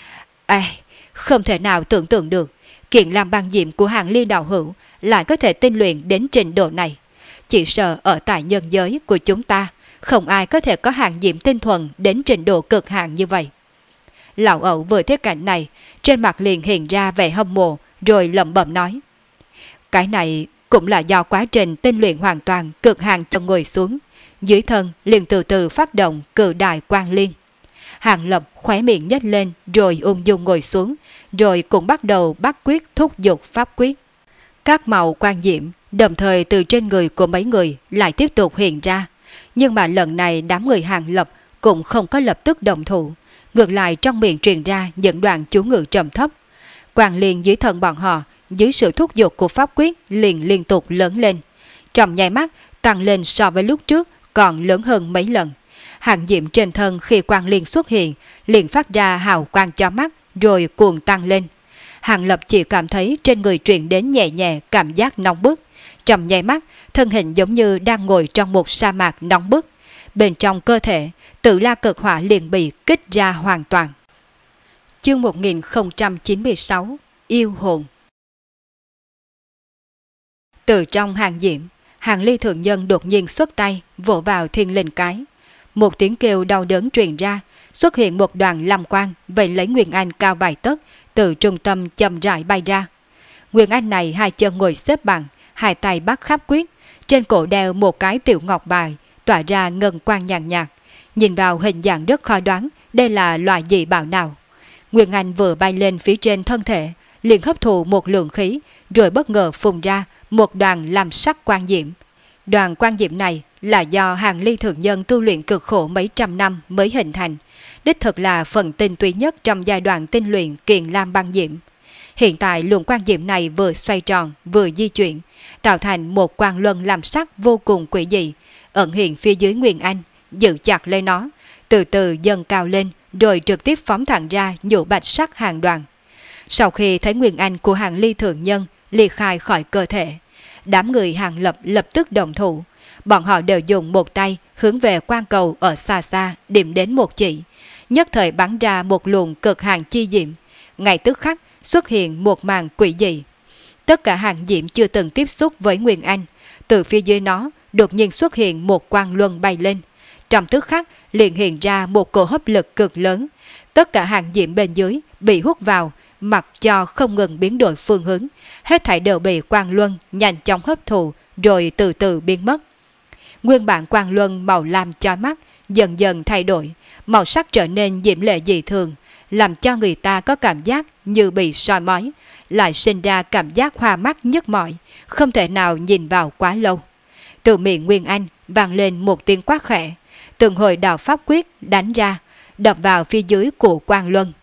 Không thể nào tưởng tượng được, kiện làm băng diệm của Hạng Ly đạo hữu lại có thể tinh luyện đến trình độ này. Chỉ sợ ở tại nhân giới của chúng ta, không ai có thể có hàng diệm tinh thuần đến trình độ cực hạn như vậy. Lão ẩu vừa thấy cảnh này, trên mặt liền hiện ra vẻ hâm mộ, rồi lẩm bẩm nói. Cái này cũng là do quá trình tinh luyện hoàn toàn cực hạn cho ngồi xuống, dưới thân liền từ từ phát động cự đại quang liên. Hàng Lập khóe miệng nhếch lên rồi ung dung ngồi xuống, rồi cũng bắt đầu bắt quyết thúc giục pháp quyết. Các màu quang diệm đồng thời từ trên người của mấy người lại tiếp tục hiện ra, nhưng mà lần này đám người Hàng Lập cũng không có lập tức động thủ, ngược lại trong miệng truyền ra những đoạn chú ngữ trầm thấp. Quang liên dưới thân bọn họ, dưới sự thúc giục của pháp quyết liền liên tục lớn lên, trong nháy mắt tăng lên so với lúc trước còn lớn hơn mấy lần. Hàng diệm trên thân khi quang liên xuất hiện liền phát ra hào quang cho mắt, rồi cuồng tăng lên. Hàng Lập chỉ cảm thấy trên người truyền đến nhẹ nhẹ cảm giác nóng bức, trong nháy mắt thân hình giống như đang ngồi trong một sa mạc nóng bức. Bên trong cơ thể, Tự La cực hỏa liền bị kích ra hoàn toàn. Chương 1096 Yêu hồn. Từ trong hàng diệm, Hạng Ly thượng nhân đột nhiên xuất tay vỗ vào thiên linh cái. Một tiếng kêu đau đớn truyền ra, xuất hiện một đoàn lam quang vậy lấy Nguyên Anh cao 7 tấc từ trung tâm chậm rãi bay ra. Nguyên Anh này hai chân ngồi xếp bằng, hai tay bắt khắp quyết, trên cổ đeo một cái tiểu ngọc bài tỏa ra ngân quang nhàn nhạt. Nhìn vào hình dạng rất khó đoán đây là loại dị bảo nào. Nguyên Anh vừa bay lên phía trên thân thể, liền hấp thụ một lượng khí, rồi bất ngờ phun ra một đoàn lam sắc quang diệm. Đoàn quang diệm này là do Hạng Ly thượng nhân tu luyện cực khổ mấy trăm năm mới hình thành, đích thực là phần tinh túy nhất trong giai đoạn tinh luyện kiện lam băng diệm. Hiện tại luồng quang diệm này vừa xoay tròn vừa di chuyển, tạo thành một quang luân lam sắc vô cùng quỷ dị, ẩn hiện phía dưới Nguyên Anh, giữ chặt lấy nó, từ từ dần cao lên, rồi trực tiếp phóng thẳng ra nhũ bạch sắc hàng đoàn. Sau khi thấy Nguyên Anh của Hạng Ly thượng nhân ly khai khỏi cơ thể, đám người Hàng Lập lập tức động thủ. Bọn họ đều dùng một tay hướng về quan cầu ở xa xa điểm đến một chỉ, nhất thời bắn ra một luồng cực hạn chi diệm. Ngay tức khắc xuất hiện một màn quỷ dị. Tất cả hàng diệm chưa từng tiếp xúc với Nguyên Anh, từ phía dưới nó đột nhiên xuất hiện một quang luân bay lên. Trong tức khắc liền hiện ra một cổ hấp lực cực lớn. Tất cả hàng diệm bên dưới bị hút vào, mặc cho không ngừng biến đổi phương hướng, hết thảy đều bị quang luân nhanh chóng hấp thụ rồi từ từ biến mất. Nguyên bản quang luân màu lam chói mắt dần dần thay đổi, màu sắc trở nên diễm lệ dị thường, làm cho người ta có cảm giác như bị soi mói, lại sinh ra cảm giác hoa mắt nhức mỏi, không thể nào nhìn vào quá lâu. Từ miệng Nguyên Anh vang lên một tiếng quát khẽ, từng hồi đạo pháp quyết đánh ra, đập vào phía dưới của quang luân.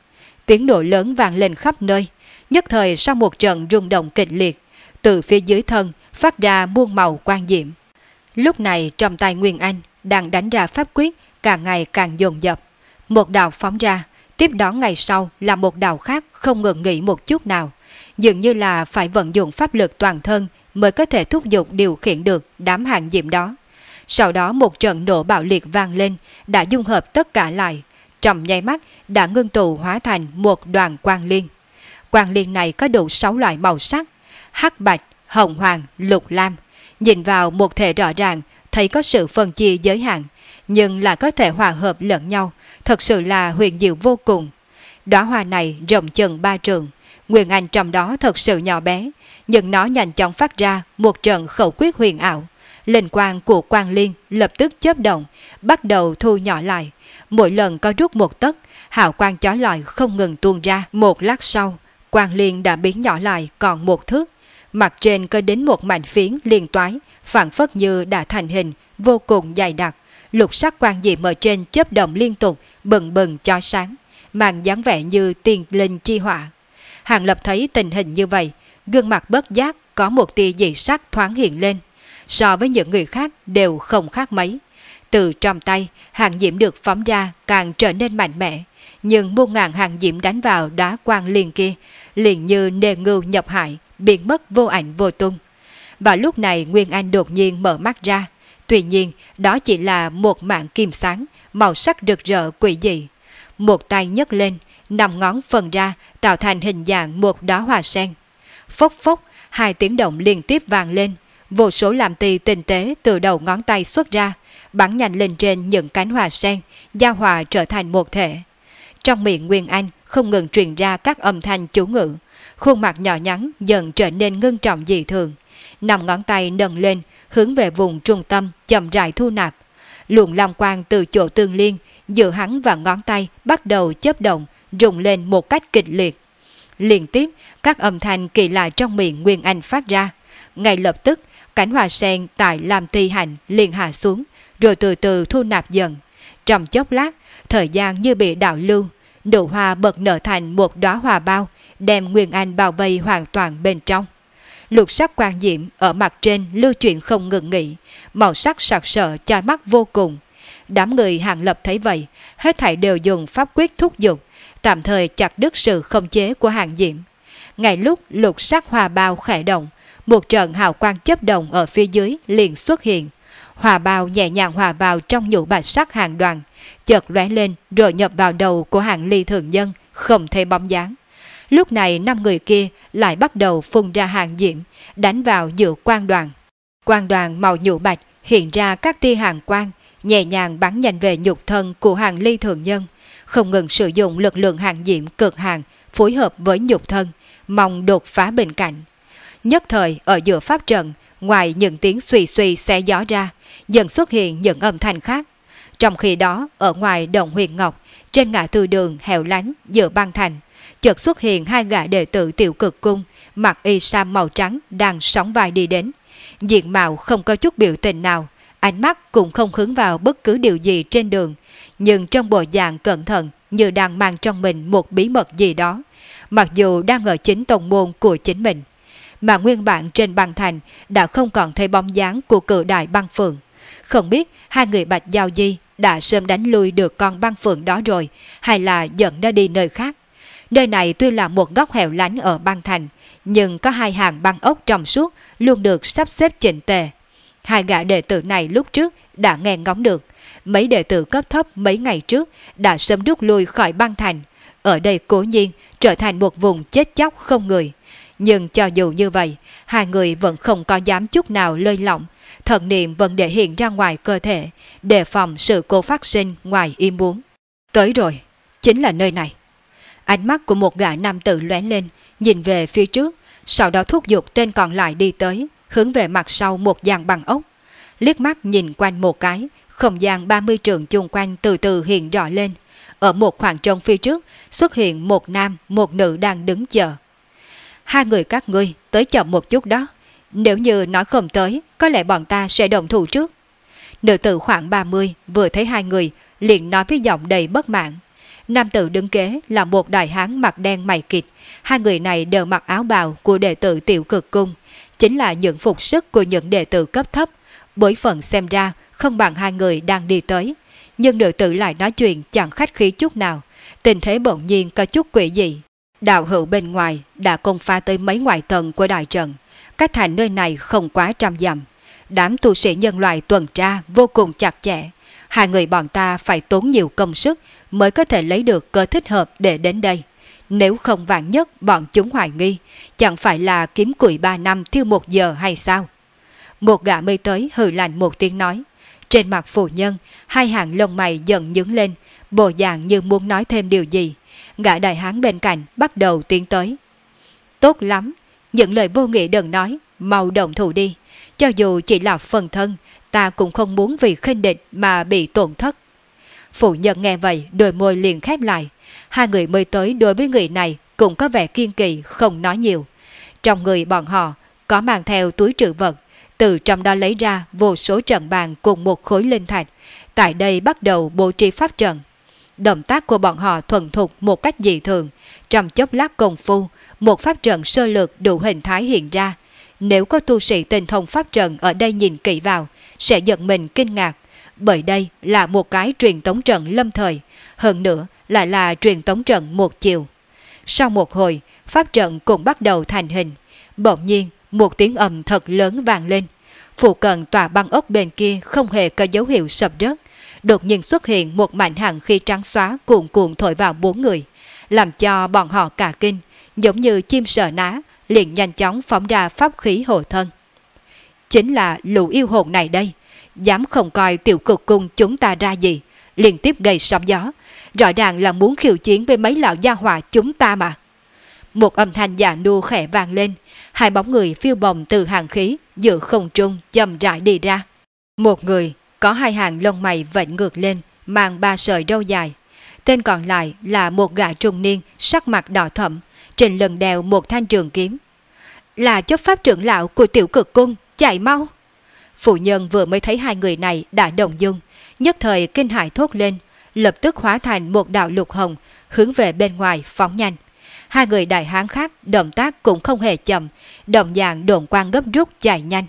Tiếng nổ lớn vang lên khắp nơi, nhất thời sau một trận rung động kịch liệt, từ phía dưới thân phát ra muôn màu quang diệm. Lúc này trong tay Nguyên Anh đang đánh ra pháp quyết càng ngày càng dồn dập. Một đạo phóng ra, tiếp đó ngày sau là một đạo khác không ngừng nghỉ một chút nào, dường như là phải vận dụng pháp lực toàn thân mới có thể thúc giục điều khiển được đám hàng diệm đó. Sau đó một trận nổ bạo liệt vang lên, đã dung hợp tất cả lại, trong nháy mắt đã ngưng tụ hóa thành một đoàn quang liên. Quang liên này có đủ 6 loại màu sắc: hắc bạch, hồng hoàng, lục lam. Nhìn vào một thể rõ ràng, thấy có sự phân chia giới hạn, nhưng là có thể hòa hợp lẫn nhau, thật sự là huyền diệu vô cùng. Đóa hoa này rộng chừng 3 trượng, Nguyên Anh trong đó thật sự nhỏ bé, nhưng nó nhanh chóng phát ra một trận khẩu quyết huyền ảo. Linh quang của quang liên lập tức chớp động, bắt đầu thu nhỏ lại. Mỗi lần có rút một tấc, hào quang chói lọi không ngừng tuôn ra. Một lát sau, quang liên đã biến nhỏ lại còn 1 thước. Mặt trên có đến một mảnh phiến liên toái, phảng phất như đã thành hình, vô cùng dày đặc. Lục sắc quang diệm ở trên chớp động liên tục, bừng bừng chói sáng, mang dáng vẻ như tiên linh chi họa. Hàng Lập thấy tình hình như vậy, gương mặt bất giác có một tia dị sắc thoáng hiện lên. So với những người khác đều không khác mấy. Từ trong tay, hàng diệm được phóng ra càng trở nên mạnh mẽ, nhưng muôn ngàn hàng diệm đánh vào đá quang liên kia, liền như nê ngưu nhập hại, biến mất vô ảnh vô tung. Và lúc này Nguyên Anh đột nhiên mở mắt ra, tuy nhiên đó chỉ là một mảng kim sáng, màu sắc rực rỡ quỷ dị. Một tay nhấc lên, 5 ngón phân ra tạo thành hình dạng một đóa hoa sen. Phốc phốc, 2 tiếng động liên tiếp vang lên, vô số làm tì tinh tế từ đầu ngón tay xuất ra, bắn nhanh lên trên những cánh hoa sen, giao hòa trở thành một thể. Trong miệng Nguyên Anh không ngừng truyền ra các âm thanh chú ngữ, khuôn mặt nhỏ nhắn dần trở nên ngưng trọng dị thường. 5 ngón tay nâng lên, hướng về vùng trung tâm chậm rãi thu nạp. Luồng lam quang từ chỗ tương liên giữa hắn và ngón tay bắt đầu chớp động, rung lên một cách kịch liệt. Liên tiếp, các âm thanh kỳ lạ trong miệng Nguyên Anh phát ra. Ngay lập tức, cánh hoa sen tại làm ti hành liền hạ xuống, rồi từ từ thu nạp dần. Trong chốc lát, thời gian như bị đảo lưu, nụ hoa bật nở thành một đóa hoa bao, đem Nguyên Anh bao vây hoàn toàn bên trong. Lục sắc quang diệm ở mặt trên lưu chuyển không ngừng nghỉ, màu sắc sặc sỡ chói mắt vô cùng. Đám người Hàng Lập thấy vậy, hết thảy đều dùng pháp quyết thúc giục, tạm thời chặt đứt sự khống chế của hàng diệm. Ngay lúc lục sắc hoa bao khẽ động, một trận hào quang chớp động ở phía dưới liền xuất hiện. Hoa bao nhẹ nhàng hòa vào trong nhũ bạch sắc hàng đoàn, chợt lóe lên rồi nhập vào đầu của Hàng Ly thường nhân, không thấy bóng dáng. Lúc này 5 người kia lại bắt đầu phun ra hàng diệm, đánh vào giữa quang đoàn. Quang đoàn màu nhũ bạch hiện ra các tia hàng quang, nhẹ nhàng bắn nhanh về nhục thân của Hàng Ly thường nhân, không ngừng sử dụng lực lượng hàng diệm cực hàng phối hợp với nhục thân, mong đột phá bên cạnh. Nhất thời ở giữa pháp trận, ngoài những tiếng suy suy xé gió ra, dần xuất hiện những âm thanh khác. Trong khi đó, ở ngoài Động Huyền Ngọc, trên ngã tư đường hẻo lánh giữa băng thành, chợt xuất hiện 2 gã đệ tử Tiểu Cực Cung, mặc y sam màu trắng đang sóng vai đi đến. Diện mạo không có chút biểu tình nào, ánh mắt cũng không hướng vào bất cứ điều gì trên đường, nhưng trong bộ dạng cẩn thận như đang mang trong mình một bí mật gì đó, mặc dù đang ở chính tông môn của chính mình. Mà nguyên bản trên băng thành đã không còn thấy bóng dáng của cự đại băng phượng. Không biết 2 người Bạch Giao Di đã sớm đánh lui được con băng phượng đó rồi, hay là dẫn nó đi nơi khác. Nơi này tuy là một góc hẻo lánh ở băng thành, nhưng có 2 hàng băng ốc trong suốt luôn được sắp xếp chỉnh tề. 2 gã đệ tử này lúc trước đã nghe ngóng được, mấy đệ tử cấp thấp mấy ngày trước đã sớm rút lui khỏi băng thành. Ở đây cố nhiên trở thành một vùng chết chóc không người. Nhưng cho dù như vậy, 2 người vẫn không có dám chút nào lơi lỏng, thần niệm vẫn để hiện ra ngoài cơ thể, đề phòng sự cố phát sinh ngoài ý muốn. Tới rồi, chính là nơi này. Ánh mắt của một gã nam tử lóe lên, nhìn về phía trước, sau đó thúc giục tên còn lại đi tới, hướng về mặt sau một dàn bằng ốc. Liếc mắt nhìn quanh một cái, không gian 30 trượng chung quanh từ từ hiện rõ lên. Ở một khoảng trống phía trước xuất hiện một nam, một nữ đang đứng chờ. 2 người các ngươi tới chậm một chút đó. Nếu như nói không tới, có lẽ bọn ta sẽ động thủ trước. Nữ tử khoảng 30 vừa thấy 2 người liền nói với giọng đầy bất mãn. Nam tử đứng kế là một đại hán mặt đen mày kịt, hai người này đều mặc áo bào của đệ tử Tiểu Cực Cung, chính là những phục sức của những đệ tử cấp thấp, bối phận xem ra không bằng hai người đang đi tới. Nhưng nữ tử lại nói chuyện chẳng khách khí chút nào, tình thế bỗng nhiên có chút quỷ dị. Đạo hữu bên ngoài đã công phá tới mấy ngoại tầng của đại trận, cách thành nơi này không quá 100 dặm. Đám tu sĩ nhân loại tuần tra vô cùng chặt chẽ, hai người bọn ta phải tốn nhiều công sức mới có thể lấy được cơ thích hợp để đến đây. Nếu không vạn nhất bọn chúng hoài nghi, chẳng phải là kiếm củi 3 năm thiêu 1 giờ hay sao? Một gã mới tới hừ lạnh một tiếng nói. Trên mặt phụ nhân, hai hàng lông mày dần nhướng lên, bộ dạng như muốn nói thêm điều gì. Gã đại hán bên cạnh bắt đầu tiến tới. Tốt lắm, những lời vô nghĩa đừng nói, mau động thủ đi. Cho dù chỉ là phần thân, ta cũng không muốn vì khinh địch mà bị tổn thất. Phụ nhân nghe vậy, đôi môi liền khép lại. Hai người mới tới đối với người này cũng có vẻ kiên kỳ, không nói nhiều. Trong người bọn họ có mang theo túi trữ vật, từ trong đó lấy ra vô số trận bàn cùng một khối linh thạch. Tại đây bắt đầu bố trí pháp trận. Động tác của bọn họ thuần thục một cách dị thường. Trong chốc lát công phu, một pháp trận sơ lược đủ hình thái hiện ra. Nếu có tu sĩ tinh thông pháp trận ở đây nhìn kỹ vào, sẽ giật mình kinh ngạc. Bởi đây là một cái truyền tống trận lâm thời, hơn nữa lại là truyền tống trận một chiều. Sau một hồi, pháp trận cũng bắt đầu thành hình. Bỗng nhiên, một tiếng ầm thật lớn vang lên. Phụ cận tòa băng ốc bên kia không hề có dấu hiệu sập rớt. Đột nhiên xuất hiện một mảnh hàn khí trắng xóa cuồn cuộn thổi vào 4 người, làm cho bọn họ cả kinh, giống như chim sợ ná, liền nhanh chóng phóng ra pháp khí hộ thân. Chính là lũ yêu hồn này đây, dám không coi Tiểu Cực Cung chúng ta ra gì, liên tiếp gây sóng gió, rõ ràng là muốn khiêu chiến với mấy lão gia hỏa chúng ta mà. Một âm thanh già nua khẽ vang lên, hai bóng người phiêu bồng từ hàng khí giữa không trung chậm rãi đi ra. Một người có hai hàng lông mày vệnh ngược lên, mang 3 sợi râu dài. Tên còn lại là một gã trung niên sắc mặt đỏ thẫm, trên lưng đeo một thanh trường kiếm. Là chấp pháp trưởng lão của Tiểu Cực Cung, chạy mau! Phụ nhân vừa mới thấy hai người này đã động dung, nhất thời kinh hãi thốt lên, lập tức hóa thành một đạo lục hồng, hướng về bên ngoài phóng nhanh. Hai người đại hán khác động tác cũng không hề chậm, đồng dạng độn quang gấp rút chạy nhanh.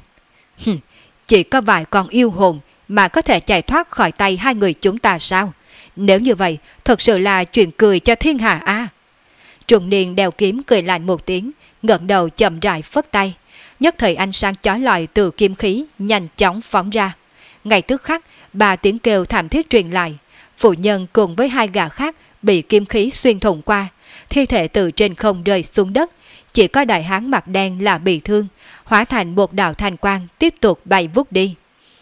Chỉ có vài con yêu hồn mà có thể chạy thoát khỏi tay hai người chúng ta sao? Nếu như vậy, thật sự là chuyện cười cho thiên hạ a. Trung niên đeo kiếm cười lạnh một tiếng, ngẩng đầu chậm rãi phất tay. Nhất thời ánh sáng chói lọi từ kiếm khí nhanh chóng phóng ra. Ngay tức khắc, 3 tiếng kêu thảm thiết truyền lại. Phụ nhân cùng với 2 gã khác bị kiếm khí xuyên thủng qua, thi thể từ trên không rơi xuống đất. Chỉ có đại hán mặt đen là bị thương, hóa thành một đạo thanh quang tiếp tục bay vút đi.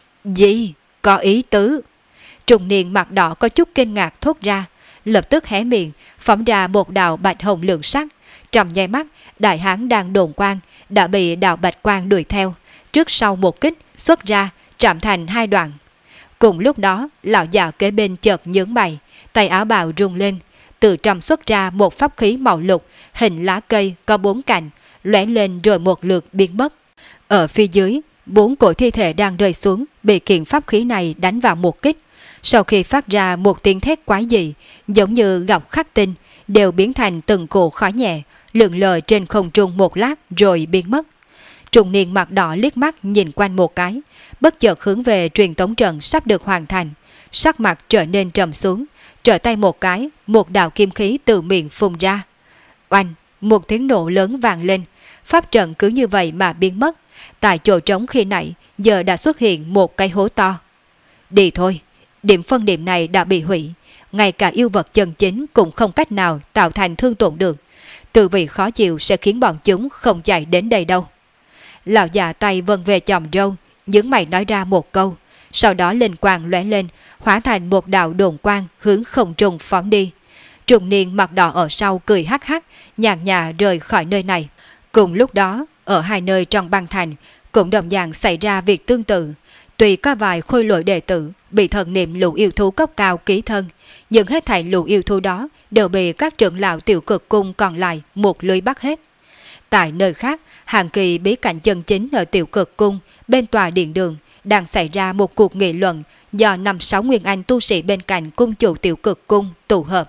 Gì? Có ý tứ? Trung niên mặt đỏ có chút kinh ngạc thốt ra, lập tức hé miệng, phóng ra một đạo bạch hồng lượng sắc. Trong nháy mắt, đại hán đang đồn quang đã bị đạo bạch quang đuổi theo, trước sau một kích xuất ra, chạm thành 2 đoạn. Cùng lúc đó, lão già kế bên chợt nhướng mày, tay áo bào rung lên, từ trong xuất ra một pháp khí màu lục, hình lá cây có 4 cành, lóe lên rồi một lượt biến mất. Ở phía dưới, 4 cổ thi thể đang rơi xuống, bị kiện pháp khí này đánh vào một kích. Sau khi phát ra một tiếng thét quái dị, giống như ngọc khắc tinh, đều biến thành từng cổ khói nhẹ, lượn lờ trên không trung một lát rồi biến mất. Trung niên mặt đỏ liếc mắt nhìn quanh một cái, bất chợt hướng về truyền tống trận sắp được hoàn thành, sắc mặt trở nên trầm xuống, trở tay một cái, một đạo kim khí từ miệng phun ra. Oanh, một tiếng nổ lớn vang lên, pháp trận cứ như vậy mà biến mất. Tại chỗ trống khi nãy giờ đã xuất hiện một cái hố to. Đi thôi, điểm phân điểm này đã bị hủy, ngay cả yêu vật chân chính cũng không cách nào tạo thành thương tổn được. Từ vị khó chịu sẽ khiến bọn chúng không chạy đến đây đâu. Lão già tay vân về chòm râu, nhướng mày nói ra một câu, sau đó linh quang lóe lên, hóa thành một đạo đồn quang hướng không trung phóng đi. Trung niên mặt đỏ ở sau cười hắc hắc, nhàn nhã rời khỏi nơi này. Cùng lúc đó, ở 2 nơi trong băng thành cũng đồng dạng xảy ra việc tương tự. Tuy có vài khôi lỗi đệ tử bị thần niệm lũ yêu thú cấp cao ký thân, nhưng hết thảy lũ yêu thú đó đều bị các trưởng lão Tiểu Cực Cung còn lại một lưới bắt hết. Tại nơi khác, hàng kỳ bí cảnh chân chính ở Tiểu Cực Cung bên tòa điện đường đang xảy ra một cuộc nghị luận do 5-6 nguyên anh tu sĩ bên cạnh cung chủ Tiểu Cực Cung tụ hợp.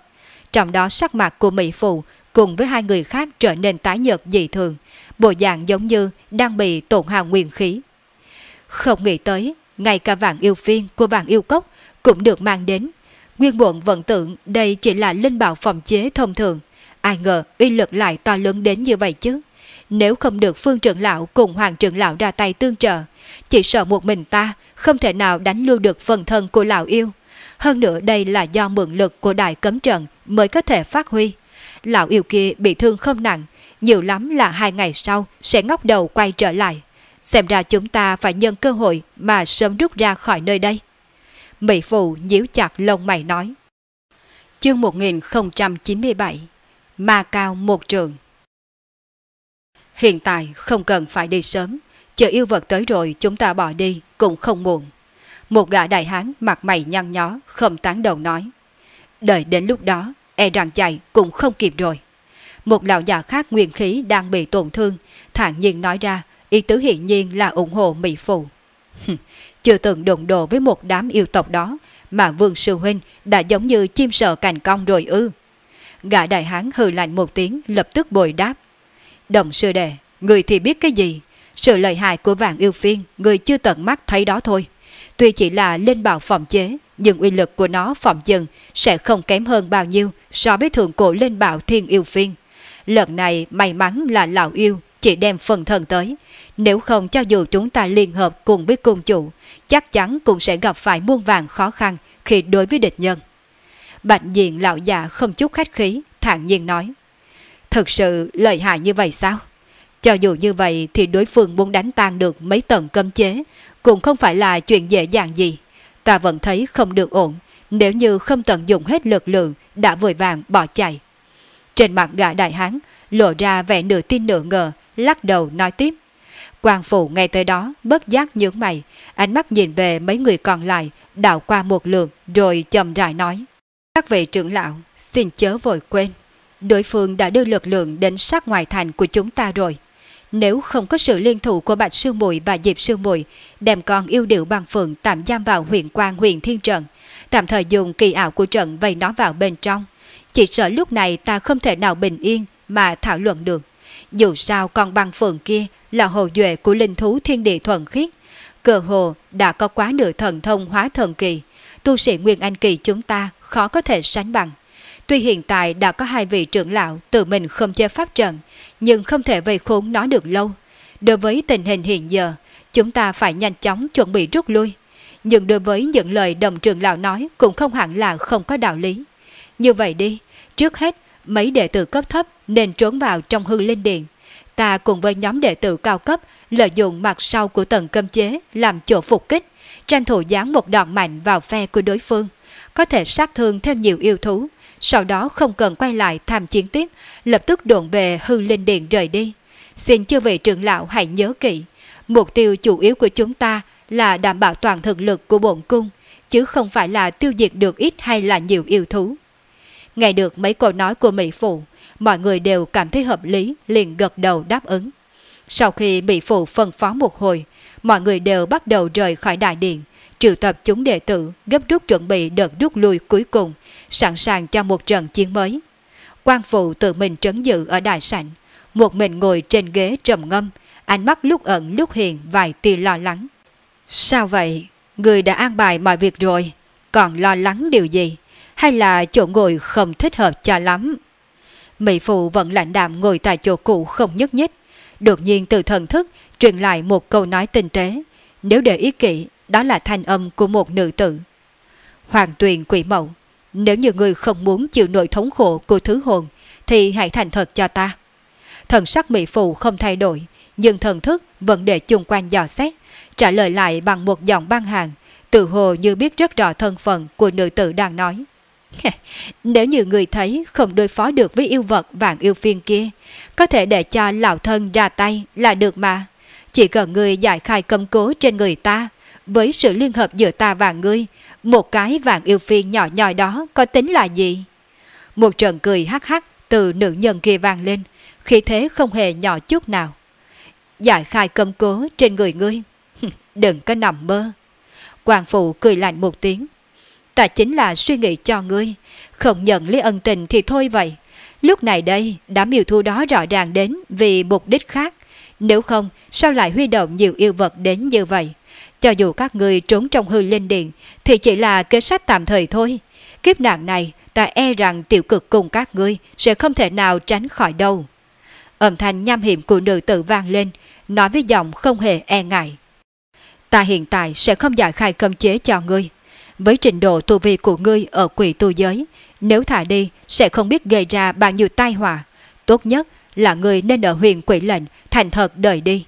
Trong đó sắc mặt của Mỹ Phụ cùng với hai người khác trở nên tái nhợt dị thường, bộ dạng giống như đang bị tổn hao nguyên khí. Không nghĩ tới, ngay cả vạn yêu phiên của vạn yêu cốc cũng được mang đến. Nguyên bộn vẫn tưởng đây chỉ là linh bảo phòng chế thông thường, ai ngờ uy lực lại to lớn đến như vậy chứ. Nếu không được Phương trưởng lão cùng Hoàng trưởng lão ra tay tương trợ, chỉ sợ một mình ta không thể nào đánh lưu được phần thân của lão yêu. Hơn nữa đây là do mượn lực của đại cấm trận mới có thể phát huy. Lão yêu kia bị thương không nặng, nhiều lắm là 2 ngày sau sẽ ngóc đầu quay trở lại. Xem ra chúng ta phải nhân cơ hội mà sớm rút ra khỏi nơi đây. Mỹ Phụ nhíu chặt lông mày nói. Chương 1097. Ma cao một trường. Hiện tại không cần phải đi sớm, chờ yêu vật tới rồi chúng ta bỏ đi cũng không muộn. Một gã đại hán mặt mày nhăn nhó không tán đồng nói. Đợi đến lúc đó, e rằng chạy cũng không kịp rồi. Một lão già khác nguyên khí đang bị tổn thương, thản nhiên nói ra, ý tứ hiển nhiên là ủng hộ Mỹ Phụ. Chưa từng đụng độ với một đám yêu tộc đó, mà Vương Sư Huynh đã giống như chim sợ cành cong rồi ư. Gã đại hán hừ lạnh một tiếng lập tức bồi đáp. Đồng sư đệ, người thì biết cái gì? Sự lợi hại của vạn yêu phiên, người chưa tận mắt thấy đó thôi. Tuy chỉ là linh bảo phòng chế, nhưng uy lực của nó phòng chừng sẽ không kém hơn bao nhiêu so với thượng cổ linh bảo thiên yêu phiên. Lần này may mắn là lão yêu chỉ đem phần thân tới, nếu không cho dù chúng ta liên hợp cùng với cung chủ, chắc chắn cũng sẽ gặp phải muôn vàn khó khăn khi đối với địch nhân. Bạch diện lão già không chút khách khí, thản nhiên nói. Thực sự lợi hại như vậy sao? Cho dù như vậy thì đối phương muốn đánh tan được mấy tầng cấm chế cũng không phải là chuyện dễ dàng gì. Ta vẫn thấy không được ổn, nếu như không tận dụng hết lực lượng đã vội vàng bỏ chạy. Trên mặt gã đại hán lộ ra vẻ nửa tin nửa ngờ, lắc đầu nói tiếp. Quang Phụ nghe tới đó bất giác nhướng mày, ánh mắt nhìn về mấy người còn lại, đảo qua một lượt rồi chậm rãi nói. Các vị trưởng lão xin chớ vội quên, đối phương đã đưa lực lượng đến sát ngoài thành của chúng ta rồi. Nếu không có sự liên thủ của Bạch Sư Muội và Diệp Sư Muội đem con yêu điệu bằng phượng tạm giam vào huyện Quang huyện Thiên Trận, tạm thời dùng kỳ ảo của trận vây nó vào bên trong, chỉ sợ lúc này ta không thể nào bình yên mà thảo luận được. Dù sao con băng phượng kia là hồ duệ của linh thú thiên địa thuần khiết, cơ hồ đã có quá nửa thần thông hóa thần kỳ, tu sĩ Nguyên Anh kỳ chúng ta khó có thể sánh bằng. Tuy hiện tại đã có 2 vị trưởng lão tự mình không chế pháp trận, nhưng không thể vây khốn nó được lâu. Đối với tình hình hiện giờ, chúng ta phải nhanh chóng chuẩn bị rút lui. Nhưng đối với những lời đồng trưởng lão nói cũng không hẳn là không có đạo lý. Như vậy đi, trước hết mấy đệ tử cấp thấp nên trốn vào trong Hư Linh Điện. Ta cùng với nhóm đệ tử cao cấp lợi dụng mặt sau của tầng cấm chế làm chỗ phục kích, tranh thủ giáng một đòn mạnh vào phe của đối phương, có thể sát thương thêm nhiều yêu thú. Sau đó không cần quay lại tham chiến tiếp, lập tức độn về Hư Linh Điện rời đi. Xin chư vị trưởng lão hãy nhớ kỹ, mục tiêu chủ yếu của chúng ta là đảm bảo toàn thực lực của bổn cung, chứ không phải là tiêu diệt được ít hay là nhiều yêu thú. Nghe được mấy câu nói của Mỹ Phụ, mọi người đều cảm thấy hợp lý, liền gật đầu đáp ứng. Sau khi Mỹ Phụ phân phó một hồi, mọi người đều bắt đầu rời khỏi đại điện, triệu tập chúng đệ tử gấp rút chuẩn bị đợt rút lui cuối cùng, sẵn sàng cho một trận chiến mới. Quang Phụ tự mình trấn giữ ở đại sảnh, một mình ngồi trên ghế trầm ngâm, ánh mắt lúc ẩn lúc hiện vài tia lo lắng. Sao vậy? Người đã an bài mọi việc rồi, còn lo lắng điều gì? Hay là chỗ ngồi không thích hợp cho lắm? Mỹ Phụ vẫn lạnh đạm ngồi tại chỗ cũ không nhúc nhích. Đột nhiên từ thần thức truyền lại một câu nói tinh tế. Nếu để ý kỹ, đó là thanh âm của một nữ tử. Hoàng Tuyền Quỷ Mẫu, nếu như người không muốn chịu nỗi thống khổ của thứ hồn, thì hãy thành thật cho ta. Thần sắc Mỹ Phụ không thay đổi, nhưng thần thức vẫn để chung quanh dò xét, trả lời lại bằng một giọng băng hàng, tự hồ như biết rất rõ thân phận của nữ tử đang nói. Nếu như người thấy không đối phó được với yêu vật vạn yêu phiên kia, có thể để cho lão thân ra tay là được mà. Chỉ cần người giải khai cấm cố trên người ta, với sự liên hợp giữa ta và ngươi, một cái vạn yêu phiên nhỏ nhoi đó có tính là gì? Một trận cười hắc hắc từ nữ nhân kia vang lên, khí thế không hề nhỏ chút nào. Giải khai cấm cố trên người ngươi? Đừng có nằm mơ. Quang Phụ cười lạnh một tiếng. ta chính là suy nghĩ cho ngươi, không nhận lấy ân tình thì thôi vậy. Lúc này đây, đám yêu thú đó rõ ràng đến vì mục đích khác, nếu không sao lại huy động nhiều yêu vật đến như vậy. Cho dù các ngươi trốn trong hư linh điện thì chỉ là kế sách tạm thời thôi. Kiếp nạn này ta e rằng Tiểu Cực cùng các ngươi sẽ không thể nào tránh khỏi đâu. Âm thanh nham hiểm của nữ tử vang lên, nói với giọng không hề e ngại. Ta hiện tại sẽ không giải khai cấm chế cho ngươi. Với trình độ tu vi của ngươi ở quỷ tu giới, nếu thả đi sẽ không biết gây ra bao nhiêu tai họa. Tốt nhất là ngươi nên ở huyền quỷ lệnh thành thật đợi đi.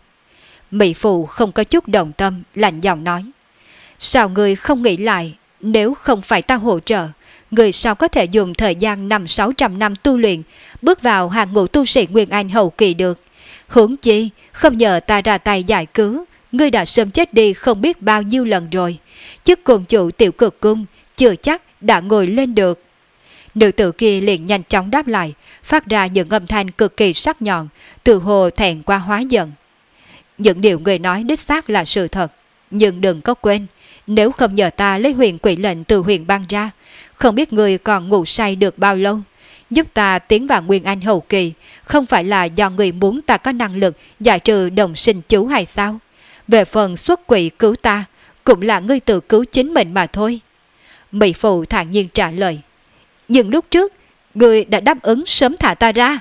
Mỹ Phụ không có chút đồng tâm, lạnh giọng nói. Sao ngươi không nghĩ lại, nếu không phải ta hỗ trợ, ngươi sao có thể dùng thời gian 500-600 năm tu luyện, bước vào hàng ngũ tu sĩ Nguyên Anh hậu kỳ được. Huống chi, không nhờ ta ra tay giải cứu, ngươi đã sớm chết đi không biết bao nhiêu lần rồi. Chức cùng chủ Tiểu Cực cung chưa chắc đã ngồi lên được. Nữ tử kia liền nhanh chóng đáp lại, phát ra những âm thanh cực kỳ sắc nhọn, từ hồ thẹn qua hóa giận. Những điều người nói đích xác là sự thật, nhưng đừng có quên, nếu không nhờ ta lấy huyền quỷ lệnh từ huyền bang ra, không biết người còn ngủ say được bao lâu. Giúp ta tiến vào Nguyên Anh hậu kỳ, không phải là do người muốn ta có năng lực giải trừ đồng sinh chú hay sao? Về phần xuất quỷ cứu ta, cũng là ngươi tự cứu chính mình mà thôi. Mỹ Phụ thản nhiên trả lời. Nhưng lúc trước, ngươi đã đáp ứng sớm thả ta ra.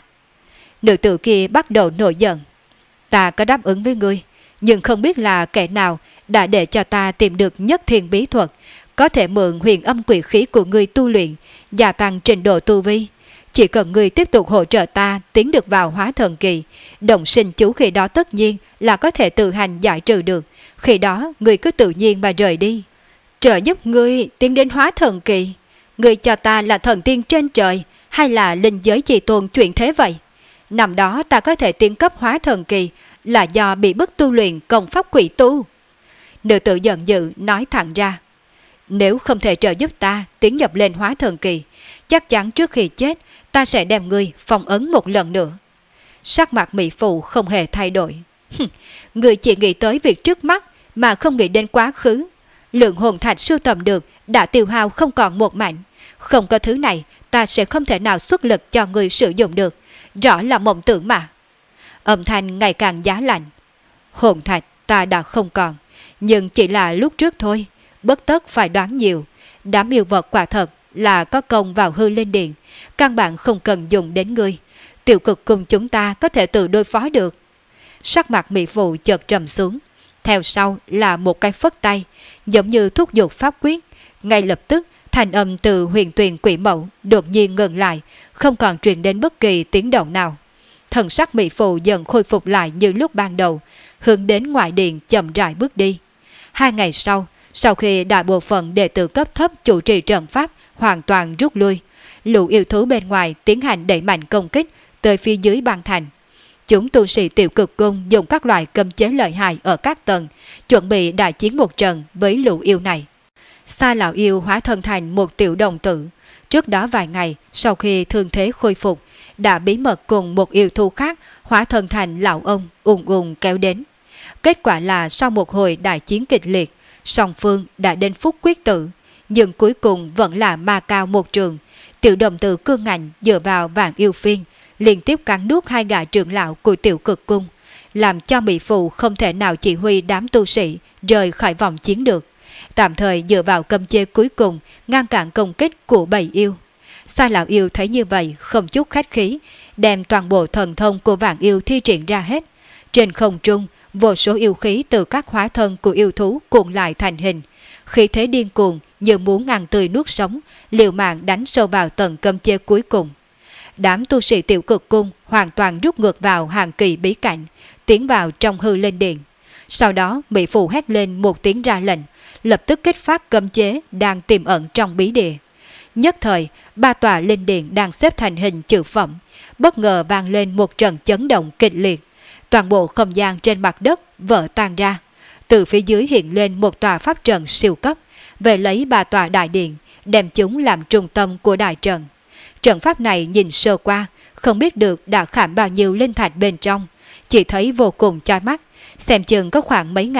Nữ tử kia bắt đầu nổi giận. Ta có đáp ứng với ngươi, nhưng không biết là kẻ nào đã để cho ta tìm được nhất thiên bí thuật, có thể mượn huyền âm quỷ khí của ngươi tu luyện, gia tăng trình độ tu vi. Chỉ cần ngươi tiếp tục hỗ trợ ta tiến được vào hóa thần kỳ, đồng sinh chú khi đó tất nhiên là có thể tự hành giải trừ được. Khi đó ngươi cứ tự nhiên mà rời đi. Trợ giúp ngươi tiến đến hóa thần kỳ, ngươi cho ta là thần tiên trên trời hay là linh giới chi tôn chuyện thế vậy? Năm đó ta có thể tiến cấp hóa thần kỳ là do bị bức tu luyện công pháp quỷ tu. Nữ tử giận dữ nói thẳng ra. Nếu không thể trợ giúp ta tiến nhập lên hóa thần kỳ, chắc chắn trước khi chết ta sẽ đem ngươi phong ấn một lần nữa. Sắc mặt Mỹ Phụ không hề thay đổi. Ngươi chỉ nghĩ tới việc trước mắt mà không nghĩ đến quá khứ. Lượng hồn thạch sưu tầm được đã tiêu hao không còn một mảnh. Không có thứ này ta sẽ không thể nào xuất lực cho ngươi sử dụng được. Rõ là mộng tưởng mà. Âm thanh ngày càng giá lạnh. Hồn thạch ta đã không còn, nhưng chỉ là lúc trước thôi, bất tất phải đoán nhiều. Đám yêu vật quả thật là có công vào hư linh điện, căn bản không cần dùng đến ngươi. Tiểu Cực cùng chúng ta có thể tự đối phó được. Sắc mặt Mỹ Phụ chợt trầm xuống, theo sau là một cái phất tay, giống như thúc giục pháp quyết. Ngay lập tức thanh âm từ huyền tuyền quỷ mẫu đột nhiên ngừng lại, không còn truyền đến bất kỳ tiếng động nào. Thần sắc Mỹ Phụ dần khôi phục lại như lúc ban đầu, hướng đến ngoại điện chậm rãi bước đi. 2 ngày sau khi đại bộ phận đệ tử cấp thấp chủ trì trận pháp hoàn toàn rút lui, lũ yêu thú bên ngoài tiến hành đẩy mạnh công kích tới phía dưới bang thành. Chúng tu sĩ Tiểu Cực cung dùng các loại cấm chế lợi hại ở các tầng, chuẩn bị đại chiến một trận với lũ yêu này. Sa lão yêu hóa thân thành một tiểu đồng tử. Trước đó vài ngày, sau khi thương thế khôi phục, đã bí mật cùng một yêu thú khác hóa thân thành lão ông ùng ùng kéo đến. Kết quả là sau một hồi đại chiến kịch liệt, song phương đã đến phút quyết tử, nhưng cuối cùng vẫn là ma cao một trường. Tiểu đồng tử cương ngạnh dựa vào vạn yêu phiên, liên tiếp cắn nuốt 2 gã trưởng lão của Tiểu Cực cung, làm cho Mỹ Phụ không thể nào chỉ huy đám tu sĩ rời khỏi vòng chiến được. Tạm thời dựa vào cấm chế cuối cùng ngăn cản công kích của bầy yêu. Sa lão yêu thấy như vậy không chút khách khí, đem toàn bộ thần thông của vạn yêu thi triển ra hết. Trên không trung, vô số yêu khí từ các hóa thân của yêu thú cuộn lại thành hình, khí thế điên cuồng như muốn ngăn tươi nuốt sống, liều mạng đánh sâu vào tầng cấm chế cuối cùng. Đám tu sĩ Tiểu Cực cung hoàn toàn rút ngược vào hàng kỳ bí cảnh, tiến vào trong hư linh điện. Sau đó Mỹ Phụ hét lên một tiếng ra lệnh, lập tức kích phát cấm chế đang tiềm ẩn trong bí địa. Nhất thời, 3 tòa linh điện đang xếp thành hình chữ phẩm, bất ngờ vang lên một trận chấn động kịch liệt. Toàn bộ không gian trên mặt đất vỡ tan ra. Từ phía dưới hiện lên một tòa pháp trận siêu cấp, về lấy 3 tòa đại điện, đem chúng làm trung tâm của đại trận. Trận pháp này nhìn sơ qua, không biết được đã khảm bao nhiêu linh thạch bên trong, chỉ thấy vô cùng chói mắt, xem chừng có khoảng mấy ngàn,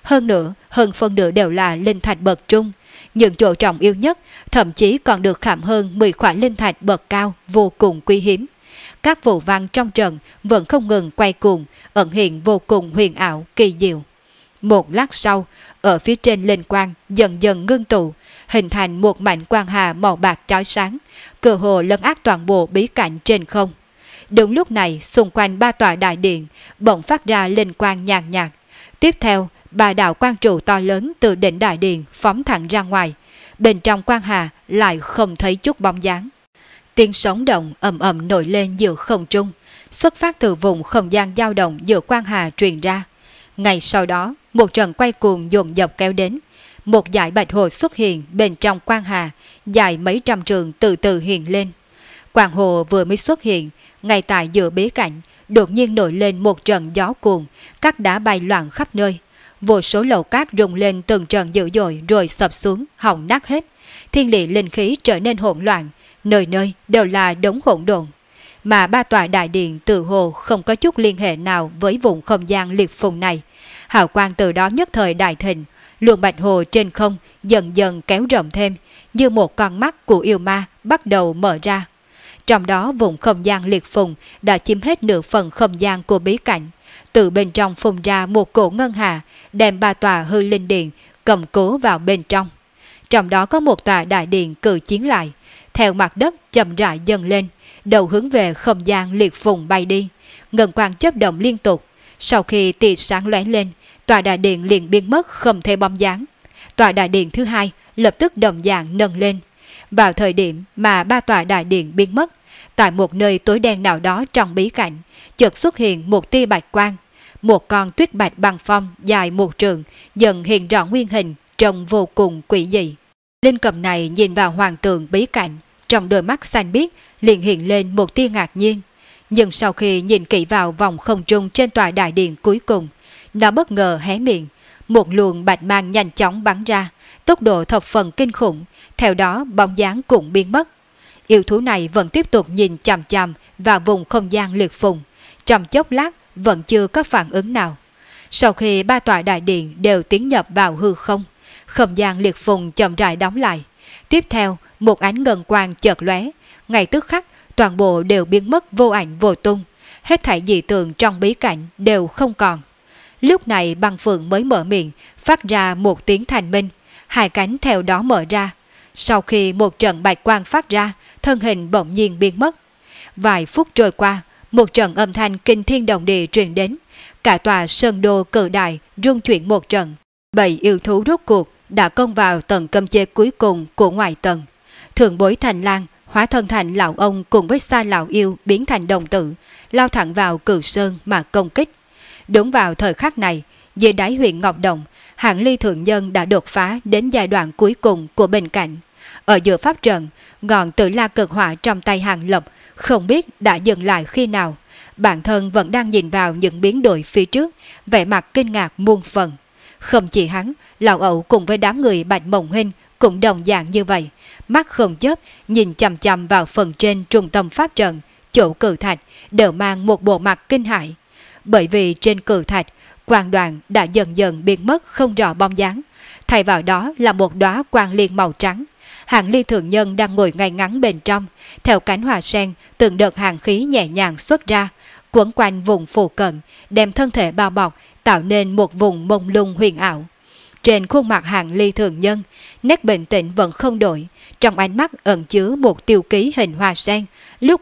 Hơn nữa, hơn phân nửa đều là linh thạch bậc trung. Những chỗ trọng yếu nhất thậm chí còn được khảm hơn 10 khoản linh thạch bậc cao vô cùng quý hiếm. Các vụ văn trong trận vẫn không ngừng quay cuồng, ẩn hiện vô cùng huyền ảo, kỳ diệu. Một lát sau, ở phía trên linh quang dần dần ngưng tụ, hình thành một mảnh quang hà màu bạc chói sáng, cơ hồ lấn át toàn bộ bí cảnh trên không. Đúng lúc này, xung quanh ba tòa đại điện bỗng phát ra linh quang nhàn nhạt. Tiếp theo, ba đạo quang trụ to lớn từ đỉnh đại điện phóng thẳng ra ngoài. Bên trong quang hà lại không thấy chút bóng dáng. Tiếng sóng động ầm ầm nổi lên giữa không trung, xuất phát từ vùng không gian dao động giữa quang hà truyền ra. Ngay sau đó, một trận quay cuồng dồn dập kéo đến. Một dải bạch hồ xuất hiện bên trong quang hà, dài mấy trăm trường từ từ hiện lên. Quang hồ vừa mới xuất hiện, ngay tại giữa bí cảnh, đột nhiên nổi lên một trận gió cuồng, các đá bay loạn khắp nơi. Vô số lầu cát rung lên từng trận dữ dội rồi sập xuống, hỏng nát hết. Thiên địa linh khí trở nên hỗn loạn, nơi nơi đều là đống hỗn độn. Mà ba tòa đại điện tự hồ không có chút liên hệ nào với vùng không gian liệt phùng này. Hào quang từ đó nhất thời đại thịnh, luồng bạch hồ trên không dần dần kéo rộng thêm, như một con mắt của yêu ma bắt đầu mở ra. Trong đó vùng không gian liệt phùng đã chiếm hết nửa phần không gian của bí cảnh. Từ bên trong phun ra một cổ ngân hà, đem ba tòa hư linh điện cầm cố vào bên trong. Trong đó có một tòa đại điện cử chiến lại, theo mặt đất chậm rãi dần lên, đầu hướng về không gian liệt phùng bay đi. Ngân quang chớp động liên tục, sau khi tia sáng lóe lên, tòa đại điện liền biến mất không thể bóng dáng. Tòa đại điện thứ hai lập tức đồng dạng nâng lên. Vào thời điểm mà ba tòa đại điện biến mất, tại một nơi tối đen nào đó trong bí cảnh, chợt xuất hiện một tia bạch quang. Một con tuyết bạch băng phong dài một trượng dần hiện rõ nguyên hình, trông vô cùng quỷ dị. Linh cầm này nhìn vào hoàng tượng bí cảnh, trong đôi mắt xanh biếc liền hiện lên một tia ngạc nhiên. Nhưng sau khi nhìn kỹ vào vòng không trung trên tòa đại điện cuối cùng, nó bất ngờ hé miệng, một luồng bạch mang nhanh chóng bắn ra, tốc độ thập phần kinh khủng, theo đó bóng dáng cũng biến mất. Yêu thú này vẫn tiếp tục nhìn chằm chằm vào vùng không gian liệt phùng, trong chốc lát vẫn chưa có phản ứng nào. Sau khi ba tòa đại điện đều tiến nhập vào hư không, không gian liệt phùng chậm rãi đóng lại. Tiếp theo, một ánh ngân quang chợt lóe, ngay tức khắc toàn bộ đều biến mất vô ảnh vô tung, hết thảy dị tượng trong bí cảnh đều không còn. Lúc này Băng Phượng mới mở miệng, phát ra một tiếng thanh minh, hai cánh theo đó mở ra. Sau khi một trận bạch quang phát ra, thân hình bỗng nhiên biến mất. Vài phút trôi qua, một trận âm thanh kinh thiên động địa truyền đến, cả tòa sơn đô cự đại rung chuyển một trận. 7 yêu thú rốt cuộc đã công vào tầng cấm chế cuối cùng của ngoài tầng. Thượng bối Thành Lang hóa thân thành lão ông cùng với Sa lão yêu biến thành đồng tử, lao thẳng vào Cửu Sơn mà công kích. Đúng vào thời khắc này, dưới đáy huyện Ngọc Đồng, Hạng Ly thượng nhân đã đột phá đến giai đoạn cuối cùng của bên cạnh. Ở giữa pháp trận, ngọn Tử La cực hỏa trong tay Hàng Lập không biết đã dừng lại khi nào. Bản thân vẫn đang nhìn vào những biến đổi phía trước, vẻ mặt kinh ngạc muôn phần. Không chỉ hắn, lão ẩu cùng với đám người Bạch Mộng Hinh cũng đồng dạng như vậy, mắt không chớp nhìn chằm chằm vào phần trên trung tâm pháp trận, chỗ cự thạch đều mang một bộ mặt kinh hãi. Bởi vì trên cự thạch, quang đoàn đã dần dần biến mất không rõ bóng dáng, thay vào đó là một đóa quang liên màu trắng. Hạng Ly thượng nhân đang ngồi ngay ngắn bên trong, theo cánh hoa sen, từng đợt hàng khí nhẹ nhàng xuất ra, quấn quanh vùng phù cận, đem thân thể bao bọc, tạo nên một vùng mông lung huyền ảo. Trên khuôn mặt Hạng Ly thượng nhân, nét bình tĩnh vẫn không đổi, trong ánh mắt ẩn chứa một tiêu ký hình hoa sen, lúc